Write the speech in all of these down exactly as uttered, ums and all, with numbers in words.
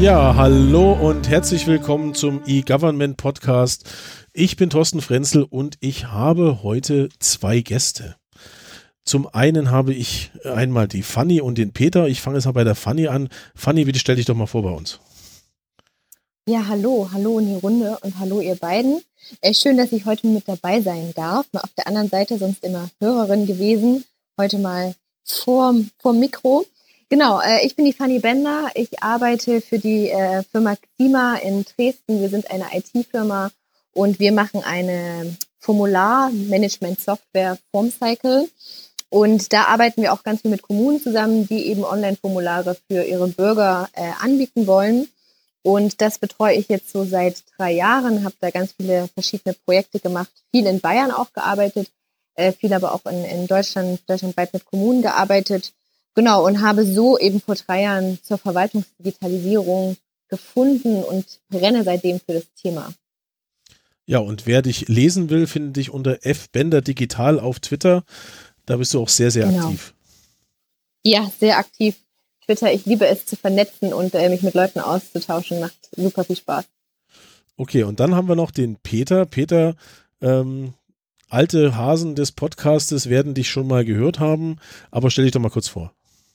Ja, hallo und herzlich willkommen zum E-Government Podcast. Ich bin Thorsten Frenzel und ich habe heute zwei Gäste. Zum einen habe ich einmal die Fanny und den Peter. Ich fange jetzt mal bei der Fanny an. Fanny, bitte stell dich doch mal vor bei uns. Ja, hallo, hallo in die Runde und hallo ihr beiden. Äh, schön, dass ich heute mit dabei sein darf. Mal auf der anderen Seite sonst immer Hörerin gewesen. Heute mal vor vorm Mikro. Genau, äh, ich bin die Fanny Bender. Ich arbeite für die äh, Firma Xima in Dresden. Wir sind eine I T-Firma und wir machen eine Formular-Management-Software Formcycle. Und da arbeiten wir auch ganz viel mit Kommunen zusammen, die eben Online-Formulare für ihre Bürger äh, anbieten wollen. Und das betreue ich jetzt so seit drei Jahren, habe da ganz viele verschiedene Projekte gemacht, viel in Bayern auch gearbeitet, äh, viel aber auch in, in Deutschland, deutschlandweit mit Kommunen gearbeitet. Genau, und habe so eben vor drei Jahren zur Verwaltungsdigitalisierung gefunden und brenne seitdem für das Thema. Ja, und wer dich lesen will, findet dich unter F Bender Digital auf Twitter. Da bist du auch sehr, sehr genau. aktiv. Ja, sehr aktiv. Twitter, ich liebe es zu vernetzen und äh, mich mit Leuten auszutauschen, macht super viel Spaß. Okay, und dann haben wir noch den Peter. Peter, ähm, alte Hasen des Podcastes werden dich schon mal gehört haben, aber stell dich doch mal kurz vor.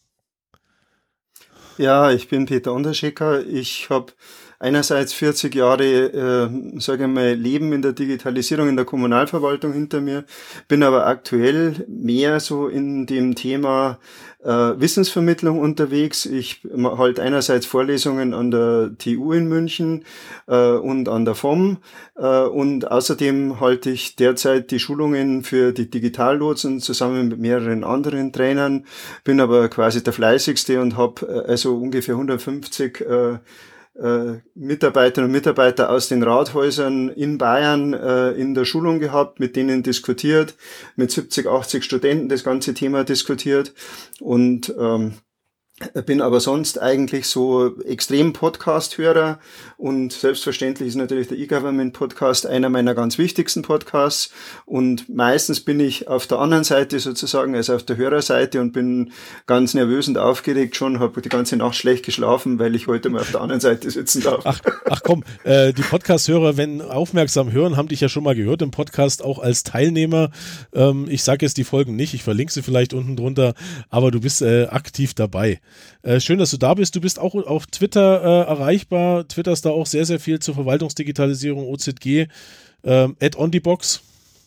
Ja, ich bin Peter Unterschicker. Ich habe einerseits vierzig Jahre, äh, sage ich mal, Leben in der Digitalisierung in der Kommunalverwaltung hinter mir, bin aber aktuell mehr so in dem Thema äh, Wissensvermittlung unterwegs. Ich halte einerseits Vorlesungen an der T U in München äh, und an der F O M äh, und außerdem halte ich derzeit die Schulungen für die Digitallotsen zusammen mit mehreren anderen Trainern, bin aber quasi der Fleißigste und habe äh, also ungefähr hundertfünfzig äh, Äh, Mitarbeiterinnen und Mitarbeiter aus den Rathäusern in Bayern äh, in der Schulung gehabt, mit denen diskutiert, mit siebzig, achtzig Studenten das ganze Thema diskutiert und ähm, bin aber sonst eigentlich so extrem Podcast-Hörer und selbstverständlich ist natürlich der E-Government-Podcast einer meiner ganz wichtigsten Podcasts und meistens bin ich auf der anderen Seite sozusagen, also auf der Hörerseite und bin ganz nervös und aufgeregt schon, habe die ganze Nacht schlecht geschlafen, weil ich heute mal auf der anderen Seite sitzen darf. Ach, ach komm, äh, die Podcast-Hörer, wenn aufmerksam hören, haben dich ja schon mal gehört im Podcast, auch als Teilnehmer. Ähm, ich sage jetzt die Folgen nicht, ich verlinke sie vielleicht unten drunter, aber du bist äh, aktiv dabei. Äh, schön, dass du da bist. Du bist auch auf Twitter äh, erreichbar. Twitterst da auch sehr, sehr viel zur Verwaltungsdigitalisierung, O Z G, ähm, at onthebox.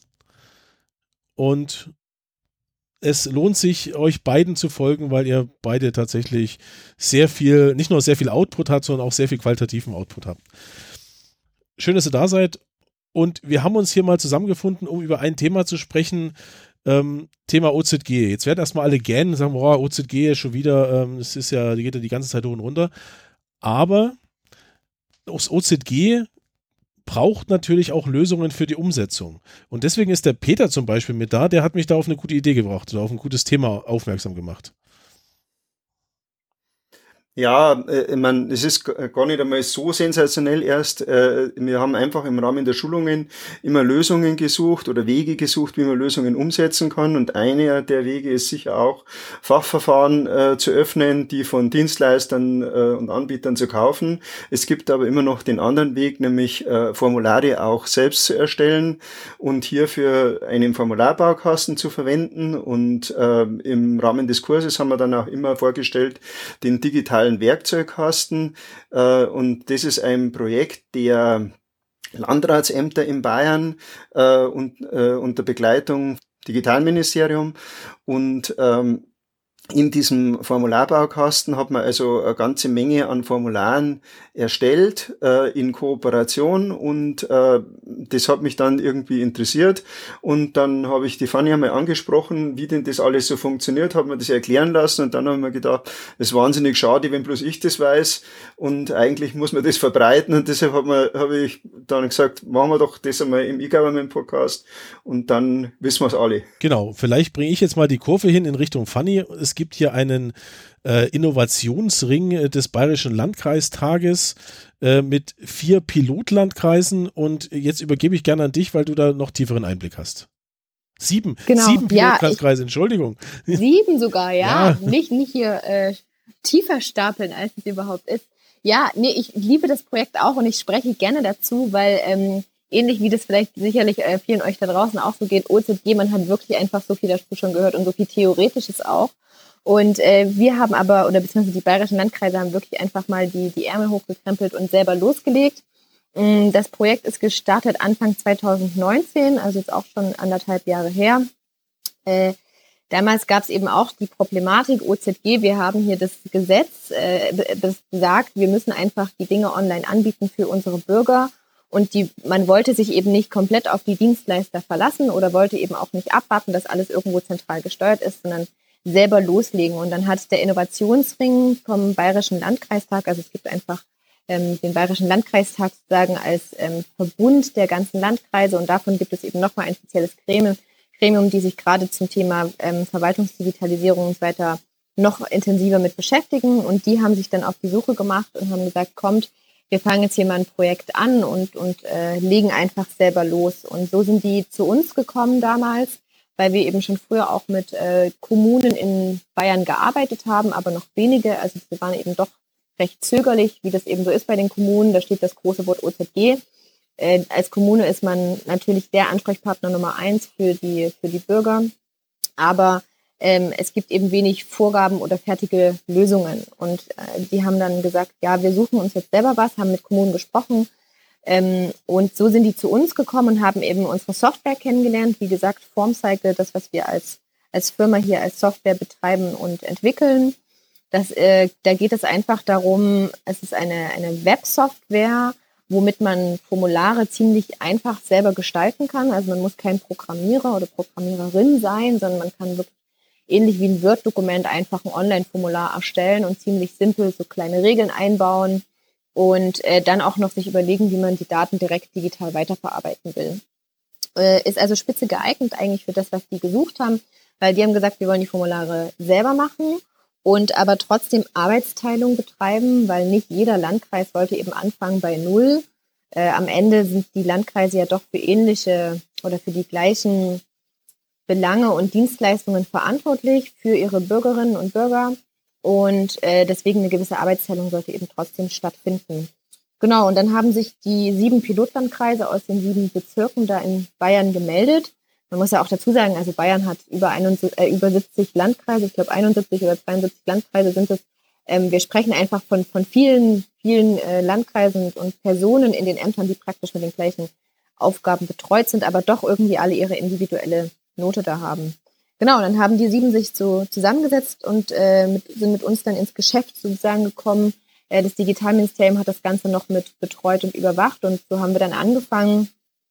Und es lohnt sich, euch beiden zu folgen, weil ihr beide tatsächlich sehr viel, nicht nur sehr viel Output habt, sondern auch sehr viel qualitativen Output habt. Schön, dass ihr da seid. Und wir haben uns hier mal zusammengefunden, um über ein Thema zu sprechen, Ähm, Thema O Z G. Jetzt werden erstmal alle gähnen und sagen, boah, O Z G ist schon wieder, ähm, es ist ja, die geht ja die ganze Zeit hoch und runter. Aber das O Z G braucht natürlich auch Lösungen für die Umsetzung. Und deswegen ist der Peter zum Beispiel mit da, der hat mich da auf eine gute Idee gebracht oder auf ein gutes Thema aufmerksam gemacht. Ja, äh, ich meine, es ist gar nicht einmal so sensationell erst. Äh, wir haben einfach im Rahmen der Schulungen immer Lösungen gesucht oder Wege gesucht, wie man Lösungen umsetzen kann. Und einer der Wege ist sicher auch, Fachverfahren äh, zu öffnen, die von Dienstleistern äh, und Anbietern zu kaufen. Es gibt aber immer noch den anderen Weg, nämlich äh, Formulare auch selbst zu erstellen und hierfür einen Formularbaukasten zu verwenden. Und äh, im Rahmen des Kurses haben wir dann auch immer vorgestellt, den digitalen Werkzeugkasten äh, und das ist ein Projekt der Landratsämter in Bayern äh, und äh, unter Begleitung Digitalministerium und ähm, in diesem Formularbaukasten hat man also eine ganze Menge an Formularen erstellt äh, in Kooperation und äh, das hat mich dann irgendwie interessiert und dann habe ich die Fanny einmal angesprochen, wie denn das alles so funktioniert, habe mir das erklären lassen und dann habe ich mir gedacht, es ist wahnsinnig schade, wenn bloß ich das weiß und eigentlich muss man das verbreiten und deshalb habe hab habe ich dann gesagt, machen wir doch das einmal im E-Government-Podcast und dann wissen wir es alle. Genau, vielleicht bringe ich jetzt mal die Kurve hin in Richtung Fanny. Es gibt hier einen äh, Innovationsring des Bayerischen Landkreistages äh, mit vier Pilotlandkreisen und jetzt übergebe ich gerne an dich, weil du da noch tieferen Einblick hast. Sieben, genau. sieben Pilotlandkreise, ja, Entschuldigung. Sieben sogar, ja. ja. Nicht, nicht hier äh, tiefer stapeln, als es überhaupt ist. Ja, nee, ich liebe das Projekt auch und ich spreche gerne dazu, weil ähm, ähnlich wie das vielleicht sicherlich äh, vielen euch da draußen auch so geht, O Z G, man hat wirklich einfach so viel dazu schon gehört und so viel Theoretisches auch. Und äh, wir haben aber, oder beziehungsweise die bayerischen Landkreise haben wirklich einfach mal die, die Ärmel hochgekrempelt und selber losgelegt. Das Projekt ist gestartet Anfang zwanzig neunzehn, also jetzt auch schon anderthalb Jahre her. Äh, damals gab es eben auch die Problematik O Z G. Wir haben hier das Gesetz, äh, das sagt, wir müssen einfach die Dinge online anbieten für unsere Bürger. Und die, man wollte sich eben nicht komplett auf die Dienstleister verlassen oder wollte eben auch nicht abwarten, dass alles irgendwo zentral gesteuert ist, sondern selber loslegen. Und dann hat der Innovationsring vom Bayerischen Landkreistag, also es gibt einfach ähm, den Bayerischen Landkreistag sozusagen als ähm, Verbund der ganzen Landkreise und davon gibt es eben nochmal ein spezielles Gremium, Gremium, die sich gerade zum Thema ähm, Verwaltungsdigitalisierung und so weiter noch intensiver mit beschäftigen. Und die haben sich dann auf die Suche gemacht und haben gesagt, kommt, wir fangen jetzt hier mal ein Projekt an und, und äh, legen einfach selber los. Und so sind die zu uns gekommen damals, weil wir eben schon früher auch mit äh, Kommunen in Bayern gearbeitet haben, aber noch wenige. Also wir waren eben doch recht zögerlich, wie das eben so ist bei den Kommunen. Da steht das große Wort O Z G. Äh, als Kommune ist man natürlich der Ansprechpartner Nummer eins für die, für die Bürger. Aber ähm, es gibt eben wenig Vorgaben oder fertige Lösungen. Und äh, die haben dann gesagt, ja, wir suchen uns jetzt selber was, haben mit Kommunen gesprochen. Ähm, und so sind die zu uns gekommen und haben eben unsere Software kennengelernt. Wie gesagt, Formcycle, das, was wir als, als Firma hier als Software betreiben und entwickeln. Das, äh, da geht es einfach darum, es ist eine, eine Websoftware, womit man Formulare ziemlich einfach selber gestalten kann. Also man muss kein Programmierer oder Programmiererin sein, sondern man kann wirklich ähnlich wie ein Word-Dokument einfach ein Online-Formular erstellen und ziemlich simpel so kleine Regeln einbauen und äh, dann auch noch sich überlegen, wie man die Daten direkt digital weiterverarbeiten will. Äh, ist also spitze geeignet eigentlich für das, was die gesucht haben, weil die haben gesagt, wir wollen die Formulare selber machen und aber trotzdem Arbeitsteilung betreiben, weil nicht jeder Landkreis wollte eben anfangen bei Null. Äh, am Ende sind die Landkreise ja doch für ähnliche oder für die gleichen Belange und Dienstleistungen verantwortlich für ihre Bürgerinnen und Bürger. Und äh, deswegen eine gewisse Arbeitsteilung sollte eben trotzdem stattfinden. Genau, und dann haben sich die sieben Pilotlandkreise aus den sieben Bezirken da in Bayern gemeldet. Man muss ja auch dazu sagen, also Bayern hat über, einundsiebzig, äh, über siebzig Landkreise, ich glaube einundsiebzig oder zweiundsiebzig Landkreise sind es. Ähm, wir sprechen einfach von, von vielen, vielen äh, Landkreisen und Personen in den Ämtern, die praktisch mit den gleichen Aufgaben betreut sind, aber doch irgendwie alle ihre individuelle Note da haben. Genau, dann haben die sieben sich so zusammengesetzt und äh, mit, sind mit uns dann ins Geschäft sozusagen gekommen. Äh, das Digitalministerium hat das Ganze noch mit betreut und überwacht und so haben wir dann angefangen,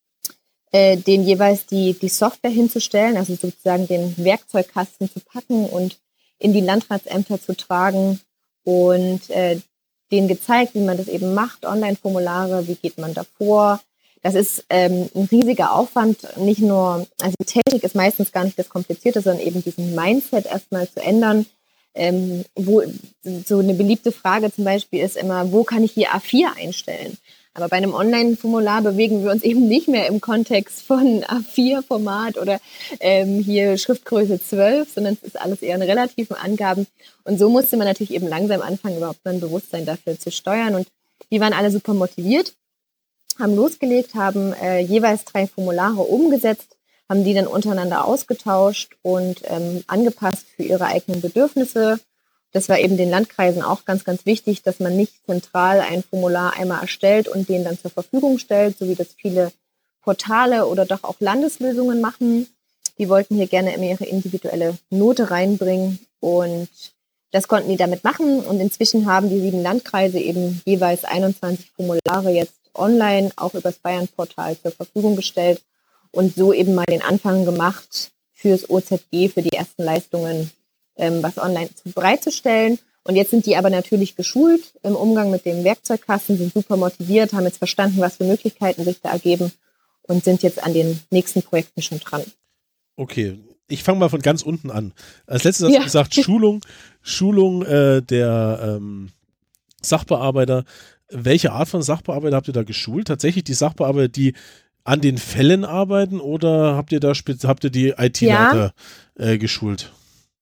äh, denen jeweils die, die Software hinzustellen, also sozusagen den Werkzeugkasten zu packen und in die Landratsämter zu tragen und äh, denen gezeigt, wie man das eben macht, Online-Formulare, wie geht man davor. Das ist ähm, ein riesiger Aufwand, nicht nur, also die Technik ist meistens gar nicht das Komplizierte, sondern eben diesen Mindset erstmal zu ändern. Ähm, wo so eine beliebte Frage zum Beispiel ist immer, wo kann ich hier A vier einstellen? Aber bei einem Online-Formular bewegen wir uns eben nicht mehr im Kontext von A vier Format oder ähm, hier Schriftgröße zwölf, sondern es ist alles eher in relativen Angaben. Und so musste man natürlich eben langsam anfangen, überhaupt ein Bewusstsein dafür zu steuern. Und die waren alle super motiviert, haben losgelegt, haben äh, jeweils drei Formulare umgesetzt, haben die dann untereinander ausgetauscht und ähm, angepasst für ihre eigenen Bedürfnisse. Das war eben den Landkreisen auch ganz, ganz wichtig, dass man nicht zentral ein Formular einmal erstellt und den dann zur Verfügung stellt, so wie das viele Portale oder doch auch Landeslösungen machen. Die wollten hier gerne immer ihre individuelle Note reinbringen und das konnten die damit machen. Und inzwischen haben die sieben Landkreise eben jeweils einundzwanzig Formulare jetzt online, auch über das Bayern-Portal zur Verfügung gestellt und so eben mal den Anfang gemacht fürs O Z G, für die ersten Leistungen, ähm, was online bereitzustellen. Und jetzt sind die aber natürlich geschult im Umgang mit dem Werkzeugkasten, sind super motiviert, haben jetzt verstanden, was für Möglichkeiten sich da ergeben und sind jetzt an den nächsten Projekten schon dran. Okay, ich fange mal von ganz unten an. Als letztes hast Ja. du gesagt, Schulung, Schulung äh, der ähm, Sachbearbeiter. Welche Art von Sachbearbeiter habt ihr da geschult? Tatsächlich die Sachbearbeiter, die an den Fällen arbeiten oder habt ihr da spez- habt ihr die I T-Leiter ja. äh, geschult?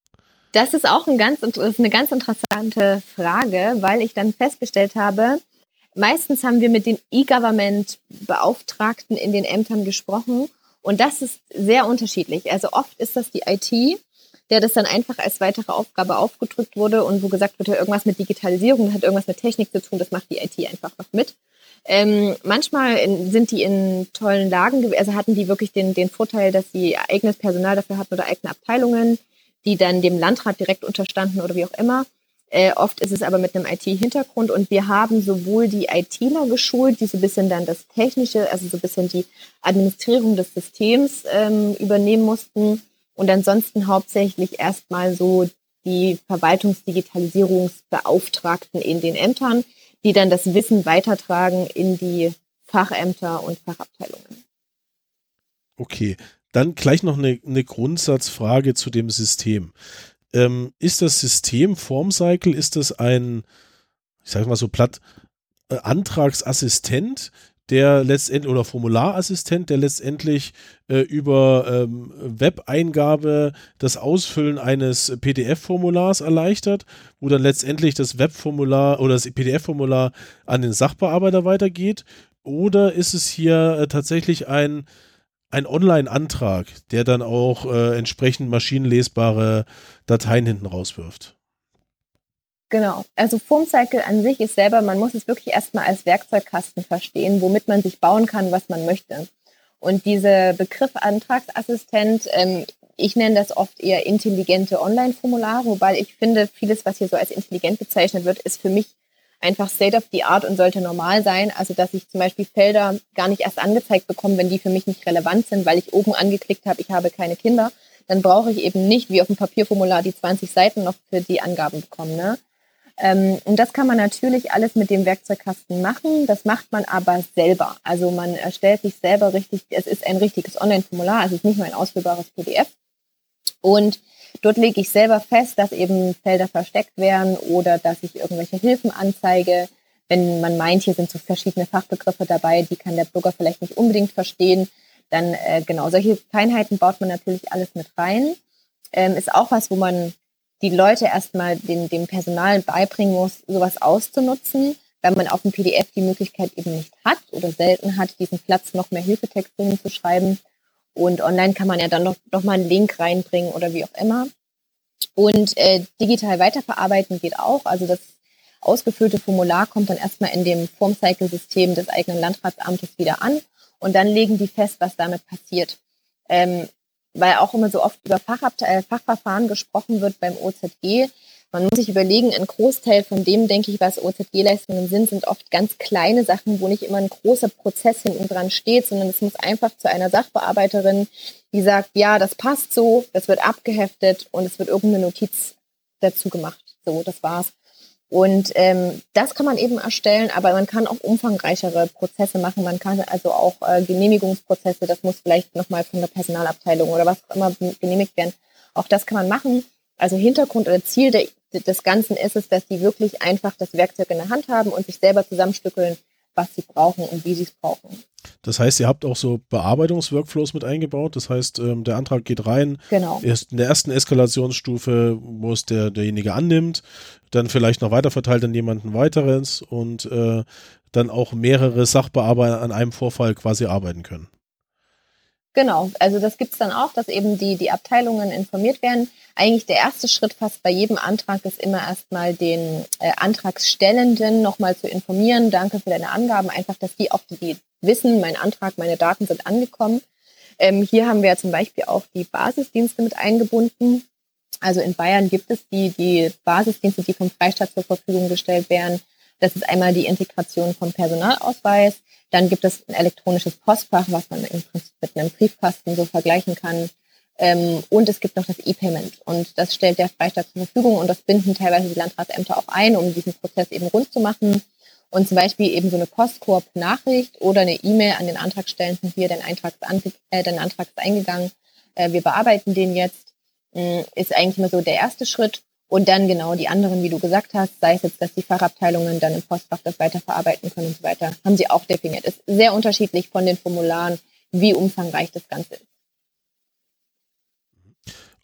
Das ist auch ein ganz, das ist eine ganz interessante Frage, weil ich dann festgestellt habe, meistens haben wir mit den E-Government-Beauftragten in den Ämtern gesprochen und das ist sehr unterschiedlich. Also oft ist das die I T, der das dann einfach als weitere Aufgabe aufgedrückt wurde und wo gesagt wird, irgendwas mit Digitalisierung, das hat irgendwas mit Technik zu tun, das macht die I T einfach noch mit. Ähm, manchmal in, sind die in tollen Lagen, also hatten die wirklich den, den Vorteil, dass sie eigenes Personal dafür hatten oder eigene Abteilungen, die dann dem Landrat direkt unterstanden oder wie auch immer. Äh, oft ist es aber mit einem I T-Hintergrund und wir haben sowohl die ITler geschult, die so ein bisschen dann das Technische, also so ein bisschen die Administrierung des Systems ähm, übernehmen mussten und ansonsten hauptsächlich erstmal so die Verwaltungsdigitalisierungsbeauftragten in den Ämtern, die dann das Wissen weitertragen in die Fachämter und Fachabteilungen. Okay, dann gleich noch eine, eine Grundsatzfrage zu dem System. Ähm, ist das System Formcycle, ist das ein, ich sage mal so platt, äh, Antragsassistent, der letztendlich, oder Formularassistent, der letztendlich äh, über ähm, Webeingabe das Ausfüllen eines P D F-Formulars erleichtert, wo dann letztendlich das Webformular oder das P D F-Formular an den Sachbearbeiter weitergeht? Oder ist es hier äh, tatsächlich ein ein Online-Antrag, der dann auch äh, entsprechend maschinenlesbare Dateien hinten rauswirft? Genau, also Formcycle an sich ist selber, man muss es wirklich erstmal als Werkzeugkasten verstehen, womit man sich bauen kann, was man möchte. Und dieser Begriff Antragsassistent, ähm, ich nenne das oft eher intelligente Online-Formulare, wobei ich finde, vieles, was hier so als intelligent bezeichnet wird, ist für mich einfach State of the Art und sollte normal sein. Also dass ich zum Beispiel Felder gar nicht erst angezeigt bekomme, wenn die für mich nicht relevant sind, weil ich oben angeklickt habe, ich habe keine Kinder. Dann brauche ich eben nicht wie auf dem Papierformular die zwanzig Seiten noch für die Angaben bekommen. Ne? Ähm, und das kann man natürlich alles mit dem Werkzeugkasten machen. Das macht man aber selber. Also man erstellt sich selber richtig, es ist ein richtiges Online-Formular, also es ist nicht nur ein ausfüllbares P D F. Und dort lege ich selber fest, dass eben Felder versteckt werden oder dass ich irgendwelche Hilfen anzeige. Wenn man meint, hier sind so verschiedene Fachbegriffe dabei, die kann der Bürger vielleicht nicht unbedingt verstehen, dann äh, genau, solche Feinheiten baut man natürlich alles mit rein. Ähm, ist auch was, wo man die Leute erstmal dem, dem Personal beibringen muss, sowas auszunutzen, weil man auf dem P D F die Möglichkeit eben nicht hat oder selten hat, diesen Platz noch mehr Hilfetexte hinzuschreiben. Und online kann man ja dann noch, noch mal einen Link reinbringen oder wie auch immer. Und äh, digital weiterverarbeiten geht auch. Also das ausgefüllte Formular kommt dann erstmal in dem Formcycle-System des eigenen Landratsamtes wieder an. Und dann legen die fest, was damit passiert. Ähm, weil auch immer so oft über Fachabte- äh, Fachverfahren gesprochen wird beim O Z G. Man muss sich überlegen, ein Großteil von dem, denke ich, was O Z G-Leistungen sind, sind oft ganz kleine Sachen, wo nicht immer ein großer Prozess hinten dran steht, sondern es muss einfach zu einer Sachbearbeiterin, die sagt, ja, das passt so, das wird abgeheftet und es wird irgendeine Notiz dazu gemacht. So, das war's. Und ähm, das kann man eben erstellen, aber man kann auch umfangreichere Prozesse machen. Man kann also auch äh, Genehmigungsprozesse, das muss vielleicht nochmal von der Personalabteilung oder was auch immer genehmigt werden. Auch das kann man machen. Also Hintergrund oder Ziel der, des Ganzen ist es, dass die wirklich einfach das Werkzeug in der Hand haben und sich selber zusammenstückeln, was sie brauchen und wie sie es brauchen. Das heißt, ihr habt auch so Bearbeitungsworkflows mit eingebaut. Das heißt, ähm, der Antrag geht rein. Genau. Erst in der ersten Eskalationsstufe, wo es der, derjenige annimmt, dann vielleicht noch weiterverteilt an jemanden weiteres und äh, dann auch mehrere Sachbearbeiter an einem Vorfall quasi arbeiten können. Genau, also das gibt's dann auch, dass eben die, die Abteilungen informiert werden. Eigentlich der erste Schritt fast bei jedem Antrag ist immer erstmal den äh, Antragstellenden nochmal zu informieren. Danke für deine Angaben, einfach, dass die auch die wissen, mein Antrag, meine Daten sind angekommen. Ähm, hier haben wir zum Beispiel auch die Basisdienste mit eingebunden. Also in Bayern gibt es die, die Basisdienste, die vom Freistaat zur Verfügung gestellt werden. Das ist einmal die Integration vom Personalausweis. Dann gibt es ein elektronisches Postfach, was man im Prinzip mit einem Briefkasten so vergleichen kann. Ähm, und es gibt noch das E-Payment. Und das stellt der Freistaat zur Verfügung. Und das binden teilweise die Landratsämter auch ein, um diesen Prozess eben rund zu machen. Und zum Beispiel eben so eine Postkorb-Nachricht oder eine E-Mail an den Antragstellenden. Hier, dein Antrag ist, an, äh, dein Antrag ist eingegangen. Äh, wir bearbeiten den jetzt. Äh, ist eigentlich immer so der erste Schritt. Und dann genau die anderen, wie du gesagt hast, sei es jetzt, dass die Fachabteilungen dann im Postfach das weiterverarbeiten können und so weiter, haben sie auch definiert. Es ist sehr unterschiedlich von den Formularen, wie umfangreich das Ganze ist.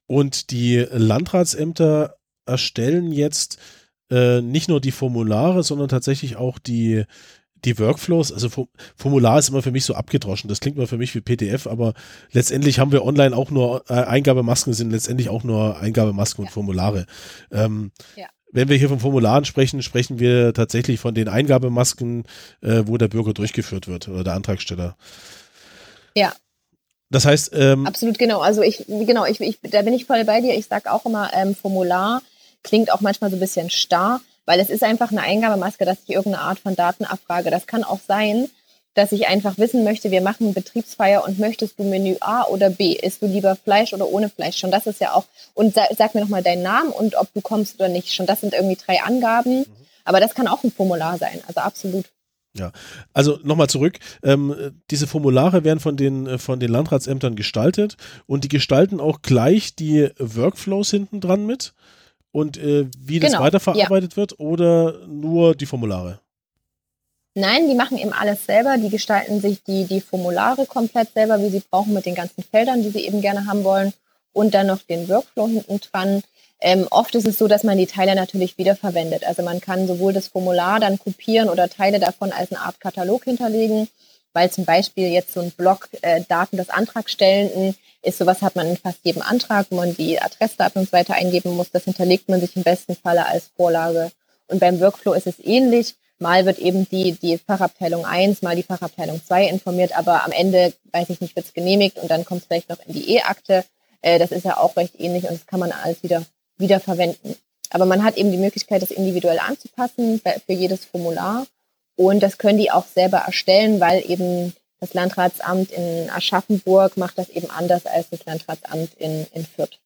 Und die Landratsämter erstellen jetzt äh, nicht nur die Formulare, sondern tatsächlich auch die, die Workflows. Also Formular ist immer für mich so abgedroschen. Das klingt immer für mich wie P D F, aber letztendlich haben wir online auch nur äh, Eingabemasken, sind letztendlich auch nur Eingabemasken Ja. und Formulare. Ähm, Ja. Wenn wir hier von Formularen sprechen, sprechen wir tatsächlich von den Eingabemasken, äh, wo der Bürger durchgeführt wird oder der Antragsteller. Ja. Das heißt, ähm, absolut, genau. Also ich, genau, ich, ich, da bin ich voll bei dir. Ich sage auch immer, ähm, Formular klingt auch manchmal so ein bisschen starr, weil es ist einfach eine Eingabemaske, dass ich irgendeine Art von Daten abfrage. Das kann auch sein, dass ich einfach wissen möchte, wir machen Betriebsfeier und möchtest du Menü A oder B? Isst du lieber Fleisch oder ohne Fleisch? Schon das ist ja auch, und sag, sag mir nochmal deinen Namen und ob du kommst oder nicht. Schon das sind irgendwie drei Angaben, mhm. aber das kann auch ein Formular sein, also absolut. Ja, also nochmal zurück. Ähm, diese Formulare werden von den, von den Landratsämtern gestaltet und die gestalten auch gleich die Workflows hinten dran mit und äh, wie das genau, weiterverarbeitet ja. wird oder nur die Formulare? Nein, die machen eben alles selber. Die gestalten sich die, die Formulare komplett selber, wie sie brauchen, mit den ganzen Feldern, die sie eben gerne haben wollen und dann noch den Workflow hinten dran. Ähm, oft ist es so, dass man die Teile natürlich wiederverwendet. Also man kann sowohl das Formular dann kopieren oder Teile davon als eine Art Katalog hinterlegen, weil zum Beispiel jetzt so ein Block äh, Daten des Antragstellenden ist, sowas hat man in fast jedem Antrag, wo man die Adressdaten und so weiter eingeben muss. Das hinterlegt man sich im besten Falle als Vorlage. Und beim Workflow ist es ähnlich. Mal wird eben die, die Fachabteilung eins, mal die Fachabteilung zwei informiert, aber am Ende, weiß ich nicht, wird es genehmigt und dann kommt es vielleicht noch in die E-Akte. Äh, das ist ja auch recht ähnlich und das kann man alles wieder wieder verwenden. Aber man hat eben die Möglichkeit, das individuell anzupassen für jedes Formular. Und das können die auch selber erstellen, weil eben das Landratsamt in Aschaffenburg macht das eben anders als das Landratsamt in, in Fürth.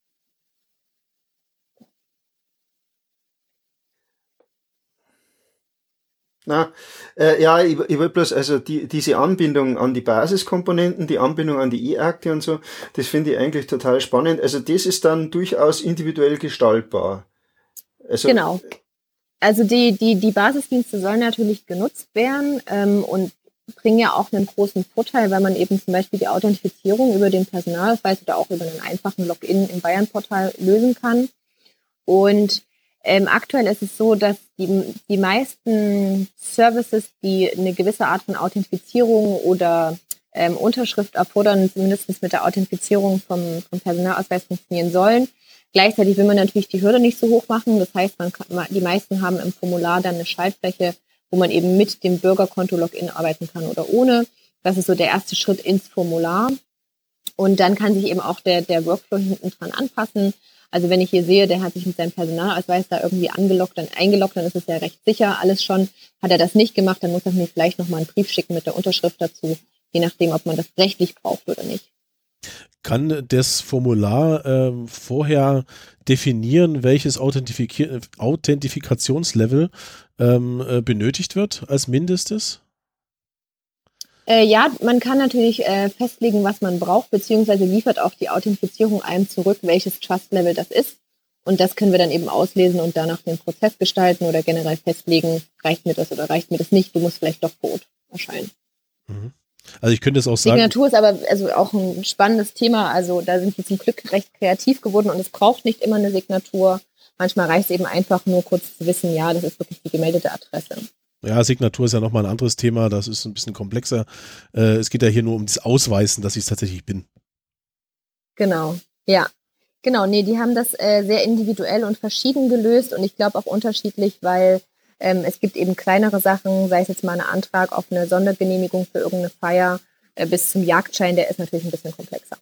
Na, äh, ja, ich, ich wollte bloß, also die, diese Anbindung an die Basiskomponenten, die Anbindung an die E-Akte und so, das finde ich eigentlich total spannend. Also das ist dann durchaus individuell gestaltbar. Also, genau. Also die, die, die Basisdienste sollen natürlich genutzt werden ähm, und bringen ja auch einen großen Vorteil, weil man eben zum Beispiel die Authentifizierung über den Personalausweis oder auch über einen einfachen Login im Bayern-Portal lösen kann. Und Ähm, aktuell ist es so, dass die, die meisten Services, die eine gewisse Art von Authentifizierung oder ähm, Unterschrift erfordern, zumindest mit der Authentifizierung vom, vom Personalausweis funktionieren sollen. Gleichzeitig will man natürlich die Hürde nicht so hoch machen. Das heißt, man kann, die meisten haben im Formular dann eine Schaltfläche, wo man eben mit dem Bürgerkonto-Login arbeiten kann oder ohne. Das ist so der erste Schritt ins Formular. Und dann kann sich eben auch der, der Workflow hinten dran anpassen. Also wenn ich hier sehe, der hat sich mit seinem Personalausweis da irgendwie angeloggt, dann eingeloggt, dann ist es ja recht sicher alles schon. Hat er das nicht gemacht, dann muss er mir vielleicht nochmal einen Brief schicken mit der Unterschrift dazu, je nachdem, ob man das rechtlich braucht oder nicht. Kann das Formular äh, vorher definieren, welches Authentifik- Authentifikationslevel ähm, äh, benötigt wird als Mindestes? Äh, ja, man kann natürlich äh, festlegen, was man braucht, beziehungsweise liefert auch die Authentifizierung einem zurück, welches Trust-Level das ist. Und das können wir dann eben auslesen und danach den Prozess gestalten oder generell festlegen, reicht mir das oder reicht mir das nicht, du musst vielleicht doch vor Ort erscheinen. Mhm. Also ich könnte es auch sagen. Signatur ist aber also auch ein spannendes Thema. Also da sind wir zum Glück recht kreativ geworden und es braucht nicht immer eine Signatur. Manchmal reicht es eben einfach nur kurz zu wissen, ja, das ist wirklich die gemeldete Adresse. Ja, Signatur ist ja nochmal ein anderes Thema, das ist ein bisschen komplexer. Äh, es geht ja hier nur um das Ausweisen, dass ich es tatsächlich bin. Genau, ja. Genau, nee, die haben das äh, sehr individuell und verschieden gelöst und ich glaube auch unterschiedlich, weil ähm, es gibt eben kleinere Sachen, sei es jetzt mal ein Antrag auf eine Sondergenehmigung für irgendeine Feier, äh, bis zum Jagdschein, der ist natürlich ein bisschen komplexer.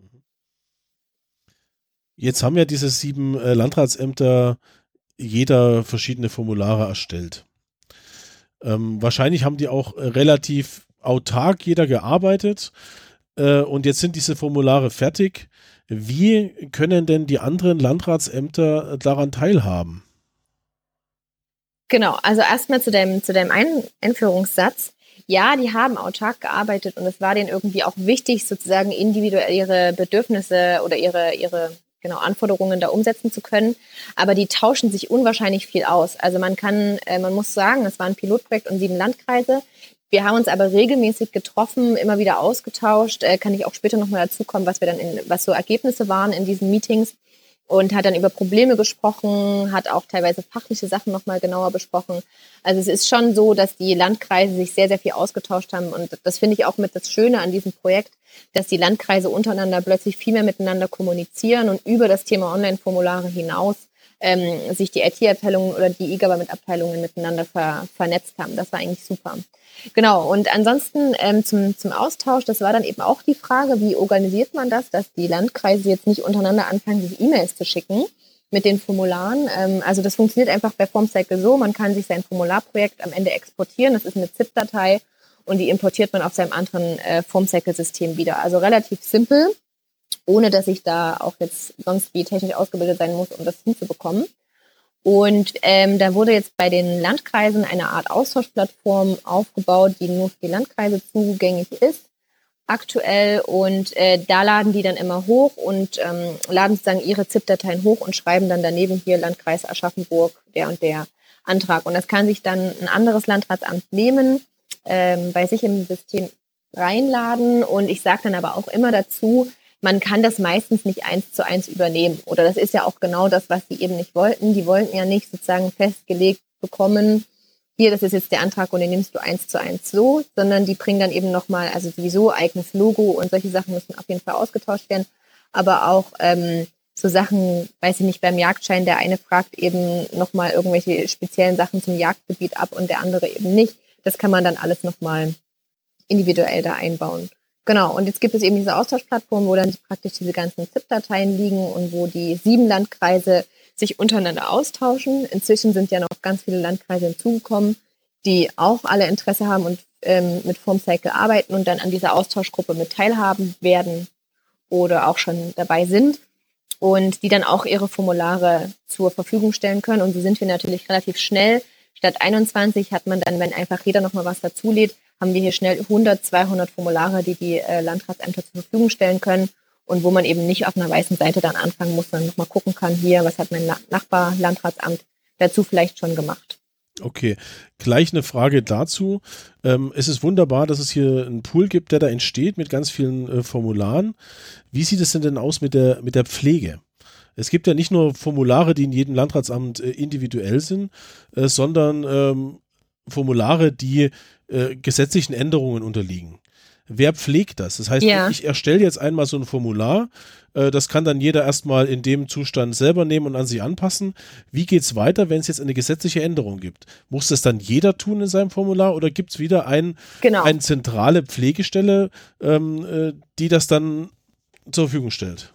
Jetzt haben ja diese sieben äh, Landratsämter jeder verschiedene Formulare erstellt. Ähm, wahrscheinlich haben die auch äh, relativ autark jeder gearbeitet äh, und jetzt sind diese Formulare fertig. Wie können denn die anderen Landratsämter daran teilhaben? Genau, also erstmal zu deinem, zu deinem Ein- Einführungssatz. Ja, die haben autark gearbeitet und es war denen irgendwie auch wichtig, sozusagen individuell ihre Bedürfnisse oder ihre, ihre genau, Anforderungen da umsetzen zu können. Aber die tauschen sich unwahrscheinlich viel aus. Also man kann, äh, man muss sagen, es war ein Pilotprojekt und sieben Landkreise. Wir haben uns aber regelmäßig getroffen, immer wieder ausgetauscht. Äh, kann ich auch später nochmal dazu kommen, was wir dann in, was so Ergebnisse waren in diesen Meetings. und hat dann über Probleme gesprochen, hat auch teilweise fachliche Sachen nochmal genauer besprochen. Also es ist schon so, dass die Landkreise sich sehr, sehr viel ausgetauscht haben und das finde ich auch mit das Schöne an diesem Projekt, dass die Landkreise untereinander plötzlich viel mehr miteinander kommunizieren und über das Thema Online-Formulare hinaus ähm, sich die I T-Abteilungen oder die E-Government-Abteilungen miteinander ver- vernetzt haben. Das war eigentlich super. Genau, und ansonsten ähm, zum, zum Austausch, das war dann eben auch die Frage, wie organisiert man das, dass die Landkreise jetzt nicht untereinander anfangen, sich E-Mails zu schicken mit den Formularen. Ähm, also das funktioniert einfach bei Formcycle so, man kann sich sein Formularprojekt am Ende exportieren, das ist eine ZIP-Datei und die importiert man auf seinem anderen äh, Formcycle-System wieder. Also relativ simpel, ohne dass ich da auch jetzt sonst wie technisch ausgebildet sein muss, um das hinzubekommen. Und ähm, da wurde jetzt bei den Landkreisen eine Art Austauschplattform aufgebaut, die nur für die Landkreise zugänglich ist aktuell. Und äh, da laden die dann immer hoch und ähm, laden sozusagen ihre ZIP-Dateien hoch und schreiben dann daneben hier Landkreis Aschaffenburg, der und der Antrag. Und das kann sich dann ein anderes Landratsamt nehmen, ähm, bei sich im System reinladen. Und ich sage dann aber auch immer dazu, man kann das meistens nicht eins zu eins übernehmen. Oder das ist ja auch genau das, was sie eben nicht wollten. Die wollten ja nicht sozusagen festgelegt bekommen, hier, das ist jetzt der Antrag und den nimmst du eins zu eins so, sondern die bringen dann eben nochmal, also sowieso eigenes Logo und solche Sachen müssen auf jeden Fall ausgetauscht werden. Aber auch ähm, so Sachen, weiß ich nicht, beim Jagdschein, der eine fragt eben nochmal irgendwelche speziellen Sachen zum Jagdgebiet ab und der andere eben nicht. Das kann man dann alles nochmal individuell da einbauen. Genau, und jetzt gibt es eben diese Austauschplattform, wo dann praktisch diese ganzen ZIP-Dateien liegen und wo die sieben Landkreise sich untereinander austauschen. Inzwischen sind ja noch ganz viele Landkreise hinzugekommen, die auch alle Interesse haben und ähm, mit Formcycle arbeiten und dann an dieser Austauschgruppe mit teilhaben werden oder auch schon dabei sind und die dann auch ihre Formulare zur Verfügung stellen können. Und so sind wir natürlich relativ schnell. Statt einundzwanzig hat man dann, wenn einfach jeder nochmal was dazulädt, haben wir hier schnell hundert, zweihundert Formulare, die die äh, Landratsämter zur Verfügung stellen können und wo man eben nicht auf einer weißen Seite dann anfangen muss, sondern nochmal gucken kann, hier, was hat mein Na- Nachbar-Landratsamt dazu vielleicht schon gemacht. Okay, gleich eine Frage dazu. Ähm, es ist wunderbar, dass es hier einen Pool gibt, der da entsteht mit ganz vielen äh, Formularen. Wie sieht es denn denn aus mit der, mit der Pflege? Es gibt ja nicht nur Formulare, die in jedem Landratsamt äh, individuell sind, äh, sondern ähm, Formulare, die äh, gesetzlichen Änderungen unterliegen. Wer pflegt das? Das heißt, Ja. ich erstelle jetzt einmal so ein Formular, äh, das kann dann jeder erstmal in dem Zustand selber nehmen und an sich anpassen. Wie geht's weiter, wenn es jetzt eine gesetzliche Änderung gibt? Muss das dann jeder tun in seinem Formular oder gibt es wieder ein, Genau. eine zentrale Pflegestelle, ähm, äh, die das dann zur Verfügung stellt?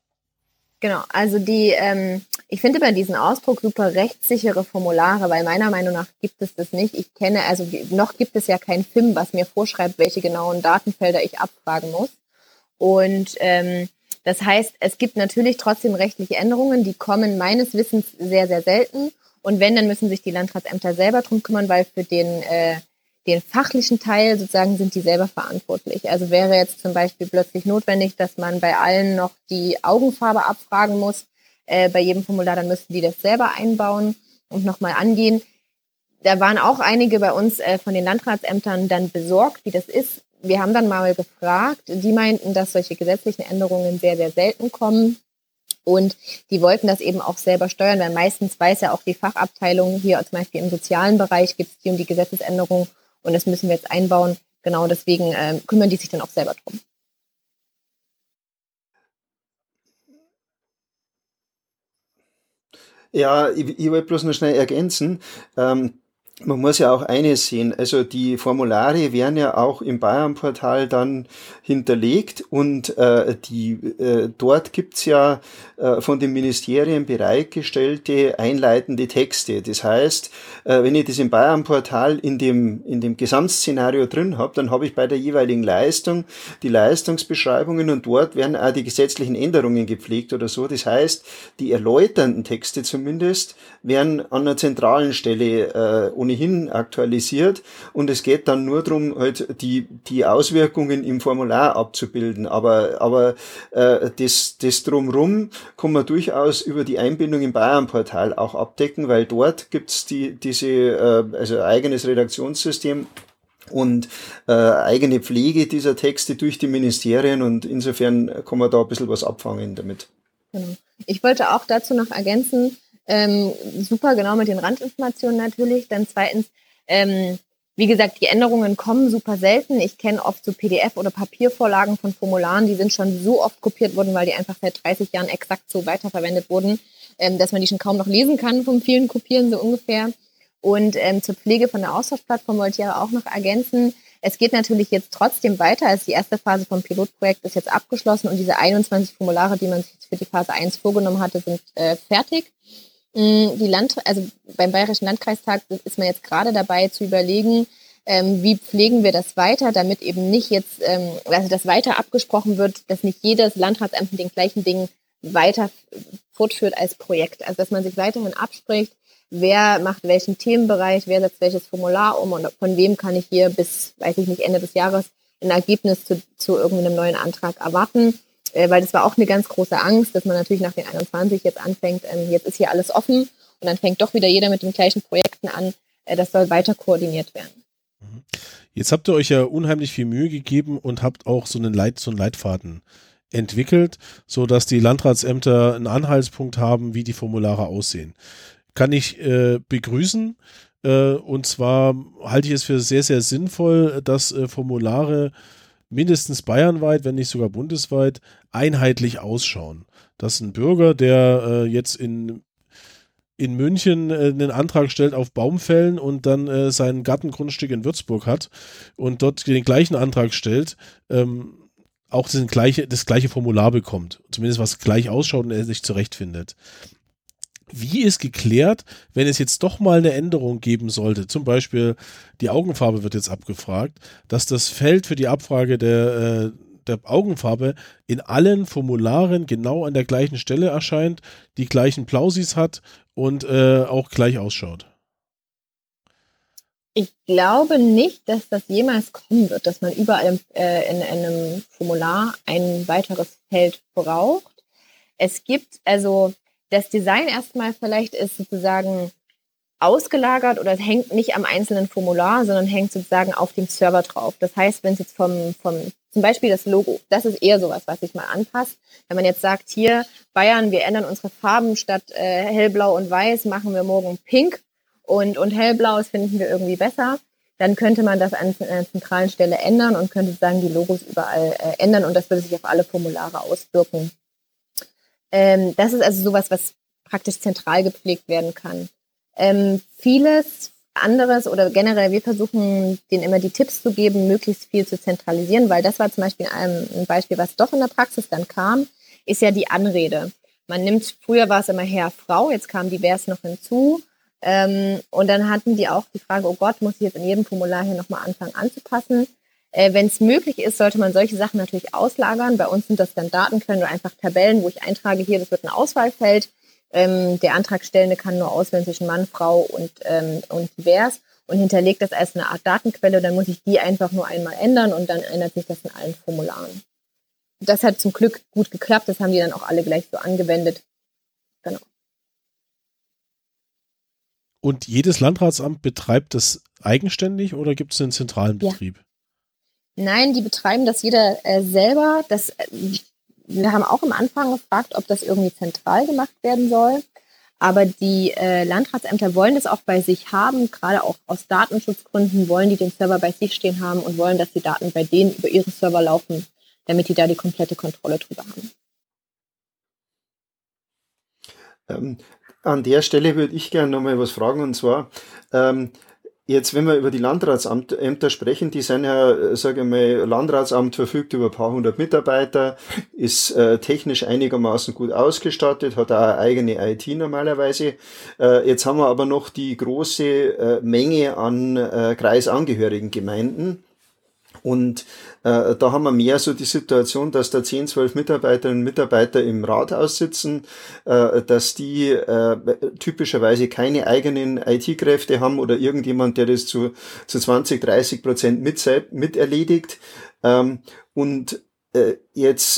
Genau, also die, ähm, ich finde bei diesem Ausdruck super rechtssichere Formulare, weil meiner Meinung nach gibt es das nicht. Ich kenne, also noch gibt es ja kein F I M, was mir vorschreibt, welche genauen Datenfelder ich abfragen muss. Und ähm, das heißt, es gibt natürlich trotzdem rechtliche Änderungen, die kommen meines Wissens sehr, sehr selten. Und wenn, dann müssen sich die Landratsämter selber drum kümmern, weil für den äh, den fachlichen Teil sozusagen sind die selber verantwortlich. Also wäre jetzt zum Beispiel plötzlich notwendig, dass man bei allen noch die Augenfarbe abfragen muss, äh, bei jedem Formular, dann müssten die das selber einbauen und nochmal angehen. Da waren auch einige bei uns äh, von den Landratsämtern dann besorgt, wie das ist. Wir haben dann mal gefragt, die meinten, dass solche gesetzlichen Änderungen sehr, sehr selten kommen. Und die wollten das eben auch selber steuern, weil meistens weiß ja auch die Fachabteilung, hier zum Beispiel im sozialen Bereich gibt es die und die Gesetzesänderung. Und das müssen wir jetzt einbauen. Genau deswegen äh, kümmern die sich dann auch selber drum. Ja, ich, ich wollte bloß noch schnell ergänzen. Ähm, man muss ja auch eines sehen, also die Formulare werden ja auch im Bayern-Portal dann hinterlegt und äh, die äh, dort gibt's ja äh, von den Ministerien bereitgestellte einleitende Texte. Das heißt, äh, wenn ich das im Bayern-Portal in dem in dem Gesamtszenario drin habe, dann habe ich bei der jeweiligen Leistung die Leistungsbeschreibungen und dort werden auch die gesetzlichen Änderungen gepflegt oder so. Das heißt, die erläuternden Texte zumindest werden an einer zentralen Stelle äh, ohnehin aktualisiert und es geht dann nur darum, halt die die Auswirkungen im Formular abzubilden. Aber aber äh, das das drumrum kann man durchaus über die Einbindung im Bayern-Portal auch abdecken, weil dort gibt's die diese äh, also eigenes Redaktionssystem und äh, eigene Pflege dieser Texte durch die Ministerien und insofern kann man da ein bisschen was abfangen damit. Genau. Ich wollte auch dazu noch ergänzen, ähm, super genau mit den Randinformationen natürlich. Dann zweitens, ähm, wie gesagt, die Änderungen kommen super selten. Ich kenne oft so P D F- oder Papiervorlagen von Formularen, die sind schon so oft kopiert worden, weil die einfach seit dreißig Jahren exakt so weiterverwendet wurden, ähm, dass man die schon kaum noch lesen kann vom vielen Kopieren so ungefähr. Und ähm, zur Pflege von der Austauschplattform wollte ich aber auch noch ergänzen. Es geht natürlich jetzt trotzdem weiter. Also die erste Phase vom Pilotprojekt ist jetzt abgeschlossen und diese einundzwanzig Formulare, die man sich für die Phase eins vorgenommen hatte, sind äh, fertig. Die Land, also beim Bayerischen Landkreistag ist man jetzt gerade dabei zu überlegen, ähm, wie pflegen wir das weiter, damit eben nicht jetzt, ähm, also das weiter abgesprochen wird, dass nicht jedes Landratsamt mit den gleichen Dingen weiter fortführt als Projekt. Also dass man sich weiterhin abspricht, wer macht welchen Themenbereich, wer setzt welches Formular um und von wem kann ich hier bis, weiß ich nicht, Ende des Jahres ein Ergebnis zu, zu irgendeinem neuen Antrag erwarten. Weil das war auch eine ganz große Angst, dass man natürlich nach den einundzwanzig jetzt anfängt, ähm, jetzt ist hier alles offen und dann fängt doch wieder jeder mit den gleichen Projekten an. Äh, das soll weiter koordiniert werden. Jetzt habt ihr euch ja unheimlich viel Mühe gegeben und habt auch so einen, Leit, so einen Leitfaden entwickelt, sodass die Landratsämter einen Anhaltspunkt haben, wie die Formulare aussehen. Kann ich äh, begrüßen. Äh, und zwar halte ich es für sehr, sehr sinnvoll, dass äh, Formulare mindestens bayernweit, wenn nicht sogar bundesweit, einheitlich ausschauen. Dass ein Bürger, der äh, jetzt in, in München äh, einen Antrag stellt auf Baumfällen und dann äh, sein Gartengrundstück in Würzburg hat und dort den gleichen Antrag stellt, ähm, auch das gleiche, das gleiche Formular bekommt. Zumindest was gleich ausschaut und er sich zurechtfindet. Wie ist geklärt, wenn es jetzt doch mal eine Änderung geben sollte, zum Beispiel die Augenfarbe wird jetzt abgefragt, dass das Feld für die Abfrage der, äh, der Augenfarbe in allen Formularen genau an der gleichen Stelle erscheint, die gleichen Plausis hat und äh, auch gleich ausschaut? Ich glaube nicht, dass das jemals kommen wird, dass man überall äh, in einem Formular ein weiteres Feld braucht. Es gibt also das Design erstmal vielleicht ist sozusagen ausgelagert oder es hängt nicht am einzelnen Formular, sondern hängt sozusagen auf dem Server drauf. Das heißt, wenn es jetzt vom, vom, zum Beispiel das Logo, das ist eher sowas, was sich mal anpasst. Wenn man jetzt sagt, hier Bayern, wir ändern unsere Farben statt äh, hellblau und weiß, machen wir morgen pink und, und hellblau, das finden wir irgendwie besser, dann könnte man das an einer zentralen Stelle ändern und könnte sozusagen die Logos überall äh, ändern und das würde sich auf alle Formulare auswirken. Ähm, das ist also sowas, was praktisch zentral gepflegt werden kann. Ähm, vieles anderes oder generell, wir versuchen denen immer die Tipps zu geben, möglichst viel zu zentralisieren, weil das war zum Beispiel ein, ein Beispiel, was doch in der Praxis dann kam, ist ja die Anrede. Man nimmt, früher war es immer Herr, Frau, jetzt kam divers noch hinzu ähm, und dann hatten die auch die Frage, oh Gott, muss ich jetzt in jedem Formular hier nochmal anfangen anzupassen? Äh, wenn es möglich ist, sollte man solche Sachen natürlich auslagern. Bei uns sind das dann Datenquellen oder einfach Tabellen, wo ich eintrage, hier, das wird ein Auswahlfeld. Ähm, der Antragstellende kann nur auswählen zwischen Mann, Frau und, ähm, und divers und hinterlegt das als eine Art Datenquelle. Dann muss ich die einfach nur einmal ändern und dann ändert sich das in allen Formularen. Das hat zum Glück gut geklappt. Das haben die dann auch alle gleich so angewendet. Genau. Und jedes Landratsamt betreibt das eigenständig oder gibt es einen zentralen Betrieb? Ja. Nein, die betreiben das jeder äh, selber. Das, äh, wir haben auch am Anfang gefragt, ob das irgendwie zentral gemacht werden soll. Aber die äh, Landratsämter wollen das auch bei sich haben. Gerade auch aus Datenschutzgründen wollen die den Server bei sich stehen haben und wollen, dass die Daten bei denen über ihre Server laufen, damit die da die komplette Kontrolle drüber haben. Ähm, an der Stelle würde ich gerne nochmal was fragen, und zwar, ähm, jetzt, wenn wir über die Landratsämter sprechen, die sind ja, sage ich mal, Landratsamt verfügt über ein paar hundert Mitarbeiter, ist äh, technisch einigermaßen gut ausgestattet, hat auch eine eigene I T normalerweise. Äh, jetzt haben wir aber noch die große äh, Menge an äh, kreisangehörigen Gemeinden. Und äh, da haben wir mehr so die Situation, dass da zehn, zwölf Mitarbeiterinnen und Mitarbeiter im Rathaus sitzen, äh, dass die äh, typischerweise keine eigenen I T-Kräfte haben oder irgendjemand, der das zu, zu zwanzig, dreißig Prozent mit, mit erledigt. Ähm, und äh, jetzt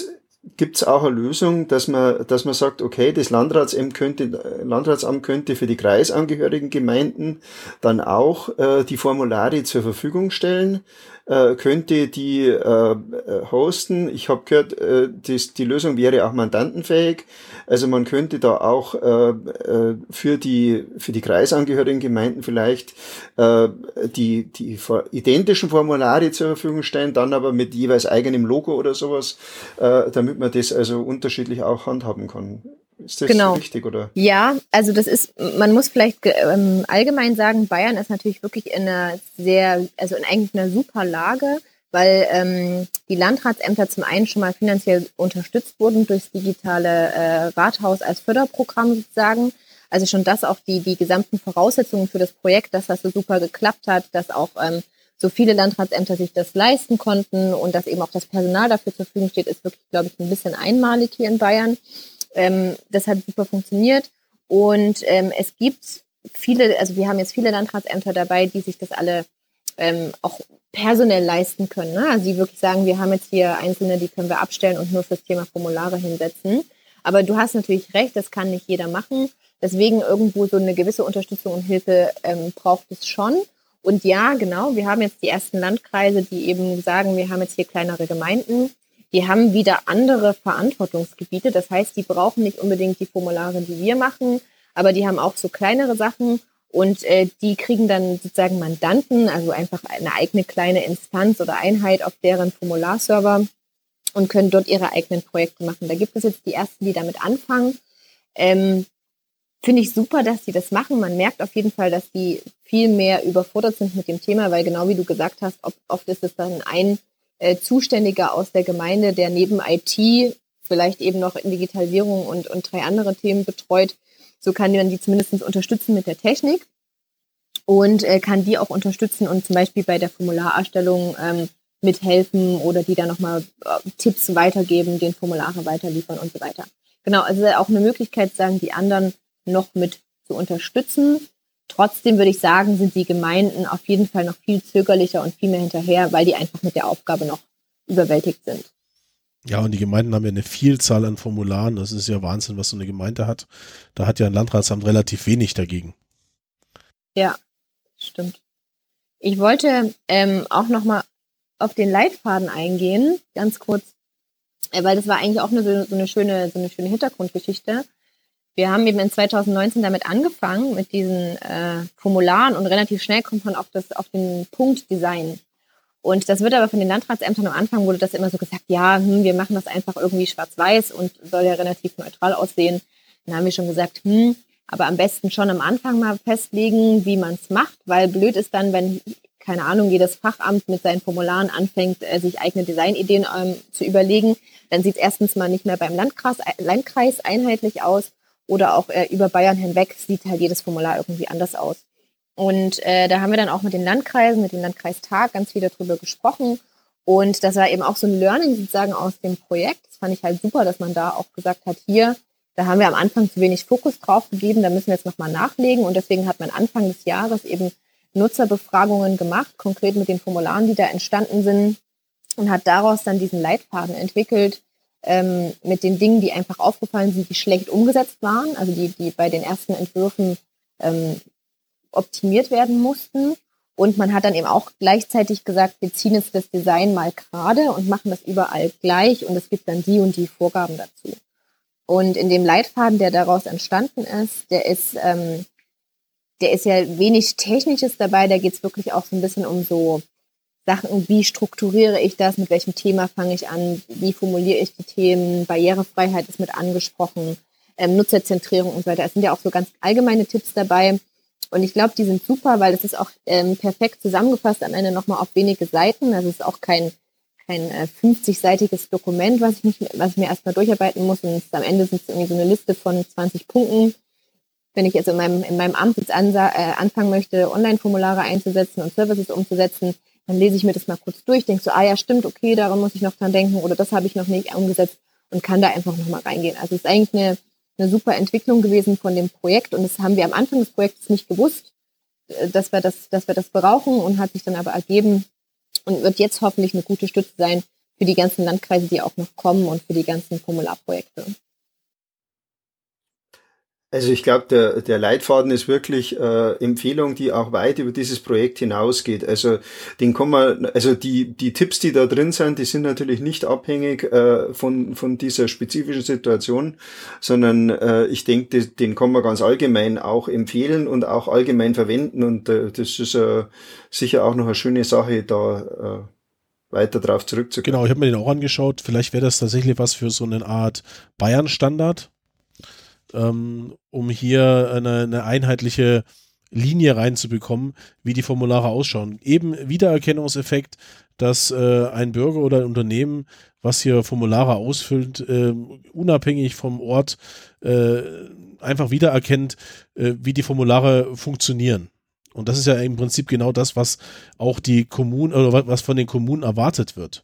gibt es auch eine Lösung, dass man, dass man sagt, okay, das Landratsamt könnte, Landratsamt könnte für die kreisangehörigen Gemeinden dann auch äh, die Formulare zur Verfügung stellen, äh, könnte die äh, hosten. Ich habe gehört, äh, das, die Lösung wäre auch mandantenfähig. Also man könnte da auch äh, äh, für die für die kreisangehörigen Gemeinden vielleicht äh, die die identischen Formulare zur Verfügung stellen, dann aber mit jeweils eigenem Logo oder sowas, äh, damit man das also unterschiedlich auch handhaben kann. Ist das genau. richtig, oder? Ja, also das ist, man muss vielleicht ähm, allgemein sagen, Bayern ist natürlich wirklich in einer sehr, also in eigentlich einer super Lage, weil ähm, die Landratsämter zum einen schon mal finanziell unterstützt wurden durchs digitale äh, Rathaus als Förderprogramm sozusagen. Also schon das auch die die gesamten Voraussetzungen für das Projekt, dass das so super geklappt hat, dass auch ähm, so viele Landratsämter sich das leisten konnten und dass eben auch das Personal dafür zur Verfügung steht, ist wirklich, glaube ich, ein bisschen einmalig hier in Bayern. Ähm, das hat super funktioniert und ähm, es gibt viele, also wir haben jetzt viele Landratsämter dabei, die sich das alle ähm, auch personell leisten können. Ne? Also die wirklich sagen, wir haben jetzt hier Einzelne, die können wir abstellen und nur fürs Thema Formulare hinsetzen. Aber du hast natürlich recht, das kann nicht jeder machen. Deswegen irgendwo so eine gewisse Unterstützung und Hilfe ähm, braucht es schon. Und ja, genau, wir haben jetzt die ersten Landkreise, die eben sagen, wir haben jetzt hier kleinere Gemeinden. Die haben wieder andere Verantwortungsgebiete. Das heißt, die brauchen nicht unbedingt die Formulare, die wir machen, aber die haben auch so kleinere Sachen und äh, die kriegen dann sozusagen Mandanten, also einfach eine eigene kleine Instanz oder Einheit auf deren Formularserver und können dort ihre eigenen Projekte machen. Da gibt es jetzt die ersten, die damit anfangen. Ähm, Finde ich super, dass die das machen. Man merkt auf jeden Fall, dass die viel mehr überfordert sind mit dem Thema, weil genau wie du gesagt hast, oft ist es dann ein Äh, Zuständiger aus der Gemeinde, der neben I T vielleicht eben noch in Digitalisierung und, und drei andere Themen betreut. So kann man die zumindest unterstützen mit der Technik und äh, kann die auch unterstützen und zum Beispiel bei der Formularerstellung ähm, mithelfen oder die dann nochmal äh, Tipps weitergeben, den Formulare weiterliefern und so weiter. Genau, also auch eine Möglichkeit, sagen die anderen noch mit zu unterstützen. Trotzdem würde ich sagen, sind die Gemeinden auf jeden Fall noch viel zögerlicher und viel mehr hinterher, weil die einfach mit der Aufgabe noch überwältigt sind. Ja, und die Gemeinden haben ja eine Vielzahl an Formularen. Das ist ja Wahnsinn, was so eine Gemeinde hat. Da hat ja ein Landratsamt relativ wenig dagegen. Ja, stimmt. Ich wollte ähm, auch nochmal auf den Leitfaden eingehen, ganz kurz, äh, weil das war eigentlich auch eine, so, so, eine schöne, so eine schöne Hintergrundgeschichte. Wir haben eben in zwanzig neunzehn damit angefangen, mit diesen äh, Formularen und relativ schnell kommt man auf, das, auf den Punkt Design. Und das wird aber von den Landratsämtern am Anfang wurde das immer so gesagt, ja, hm, wir machen das einfach irgendwie schwarz-weiß und soll ja relativ neutral aussehen. Dann haben wir schon gesagt, hm, aber am besten schon am Anfang mal festlegen, wie man es macht, weil blöd ist dann, wenn, keine Ahnung, jedes Fachamt mit seinen Formularen anfängt, äh, sich eigene Designideen ähm, zu überlegen, dann sieht es erstens mal nicht mehr beim Landkreis, Landkreis einheitlich aus. Oder auch äh, über Bayern hinweg sieht halt jedes Formular irgendwie anders aus. Und äh, da haben wir dann auch mit den Landkreisen, mit dem Landkreistag ganz viel darüber gesprochen. Und das war eben auch so ein Learning sozusagen aus dem Projekt. Das fand ich halt super, dass man da auch gesagt hat, hier, da haben wir am Anfang zu wenig Fokus drauf gegeben, da müssen wir jetzt nochmal nachlegen. Und deswegen hat man Anfang des Jahres eben Nutzerbefragungen gemacht, konkret mit den Formularen, die da entstanden sind. Und hat daraus dann diesen Leitfaden entwickelt, Ähm, mit den Dingen, die einfach aufgefallen sind, die schlecht umgesetzt waren, also die, die bei den ersten Entwürfen ähm, optimiert werden mussten. Und man hat dann eben auch gleichzeitig gesagt, wir ziehen jetzt das Design mal gerade und machen das überall gleich und es gibt dann die und die Vorgaben dazu. Und in dem Leitfaden, der daraus entstanden ist, der ist, ähm, der ist ja wenig Technisches dabei, da geht es wirklich auch so ein bisschen um so Sachen, wie strukturiere ich das, mit welchem Thema fange ich an, wie formuliere ich die Themen, Barrierefreiheit ist mit angesprochen, ähm, Nutzerzentrierung und so weiter. Es sind ja auch so ganz allgemeine Tipps dabei und ich glaube, die sind super, weil das ist auch ähm, perfekt zusammengefasst am Ende nochmal auf wenige Seiten. Also es ist auch kein, kein äh, fünfzig-seitiges Dokument, was ich, nicht, was ich mir erstmal durcharbeiten muss und am Ende sind es irgendwie so eine Liste von zwanzig Punkten. Wenn ich jetzt in meinem, in meinem Amt jetzt ansa- äh, anfangen möchte, Online-Formulare einzusetzen und Services umzusetzen, dann lese ich mir das mal kurz durch, denke so, ah ja, stimmt, okay, daran muss ich noch dran denken oder das habe ich noch nicht umgesetzt und kann da einfach nochmal reingehen. Also es ist eigentlich eine, eine super Entwicklung gewesen von dem Projekt und das haben wir am Anfang des Projekts nicht gewusst, dass wir das, dass wir das brauchen und hat sich dann aber ergeben und wird jetzt hoffentlich eine gute Stütze sein für die ganzen Landkreise, die auch noch kommen und für die ganzen Formularprojekte. Also ich glaube, der, der Leitfaden ist wirklich äh, Empfehlung, die auch weit über dieses Projekt hinausgeht. Also den kann man, also die die Tipps, die da drin sind, die sind natürlich nicht abhängig äh, von von dieser spezifischen Situation, sondern äh, ich denke, den kann man ganz allgemein auch empfehlen und auch allgemein verwenden. Und äh, das ist äh, sicher auch noch eine schöne Sache, da äh, weiter drauf zurückzukommen. Genau, ich habe mir den auch angeschaut. Vielleicht wäre das tatsächlich was für so eine Art Bayern-Standard, ähm, um hier eine, eine einheitliche Linie reinzubekommen, wie die Formulare ausschauen. Eben Wiedererkennungseffekt, dass äh, ein Bürger oder ein Unternehmen, was hier Formulare ausfüllt, äh, unabhängig vom Ort äh, einfach wiedererkennt, äh, wie die Formulare funktionieren. Und das ist ja im Prinzip genau das, was auch die Kommunen oder was von den Kommunen erwartet wird.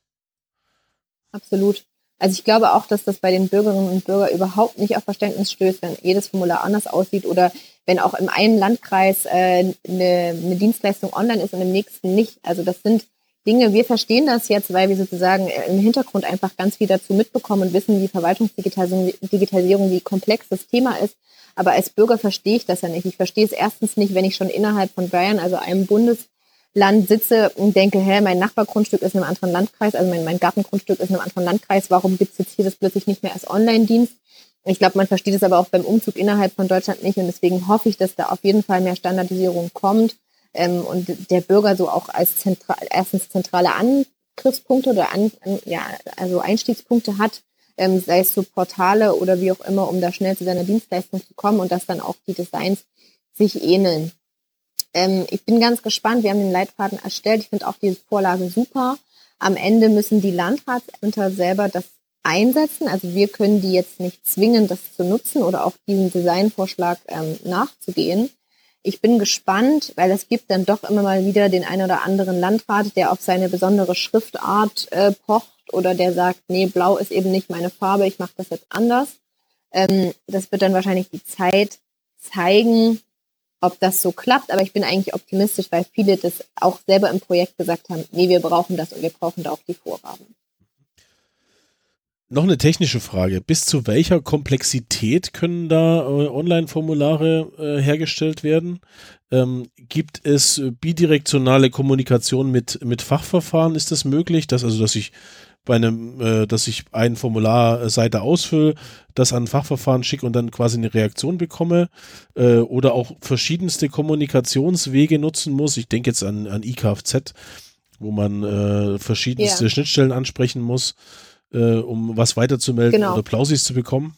Absolut. Also ich glaube auch, dass das bei den Bürgerinnen und Bürgern überhaupt nicht auf Verständnis stößt, wenn jedes Formular anders aussieht oder wenn auch im einen Landkreis äh, eine, eine Dienstleistung online ist und im nächsten nicht. Also das sind Dinge, wir verstehen das jetzt, weil wir sozusagen im Hintergrund einfach ganz viel dazu mitbekommen und wissen, wie Verwaltungsdigitalisierung, Digitalisierung, wie komplex das Thema ist. Aber als Bürger verstehe ich das ja nicht. Ich verstehe es erstens nicht, wenn ich schon innerhalb von Bayern, also einem Bundesland, sitze und denke, hä, mein Nachbargrundstück ist in einem anderen Landkreis, also mein, mein Gartengrundstück ist in einem anderen Landkreis, warum gibt es jetzt hier das plötzlich nicht mehr als Online-Dienst? Ich glaube, man versteht es aber auch beim Umzug innerhalb von Deutschland nicht und deswegen hoffe ich, dass da auf jeden Fall mehr Standardisierung kommt ähm, und der Bürger so auch als zentral, erstens zentrale Angriffspunkte oder an, an, ja, also Einstiegspunkte hat, ähm, sei es so Portale oder wie auch immer, um da schnell zu seiner Dienstleistung zu kommen und dass dann auch die Designs sich ähneln. Ähm, ich bin ganz gespannt. Wir haben den Leitfaden erstellt. Ich finde auch diese Vorlage super. Am Ende müssen die Landratsämter selber das einsetzen. Also wir können die jetzt nicht zwingen, das zu nutzen oder auch diesem Designvorschlag ähm, nachzugehen. Ich bin gespannt, weil es gibt dann doch immer mal wieder den einen oder anderen Landrat, der auf seine besondere Schriftart äh, pocht oder der sagt, nee, blau ist eben nicht meine Farbe, ich mache das jetzt anders. Ähm, das wird dann wahrscheinlich die Zeit zeigen, ob das so klappt, aber ich bin eigentlich optimistisch, weil viele das auch selber im Projekt gesagt haben, nee, wir brauchen das und wir brauchen da auch die Vorgaben. Noch eine technische Frage. Bis zu welcher Komplexität können da äh, Online-Formulare äh, hergestellt werden? Ähm, gibt es bidirektionale Kommunikation mit, mit Fachverfahren? Ist das möglich? Dass, also, dass ich bei einem, äh, dass ich ein Formularseite ausfülle, das an ein Fachverfahren schicke und dann quasi eine Reaktion bekomme äh, oder auch verschiedenste Kommunikationswege nutzen muss. Ich denke jetzt an, an I K F Z, wo man äh, verschiedenste Ja. Schnittstellen ansprechen muss, äh, um was weiterzumelden Genau. oder Plausis zu bekommen.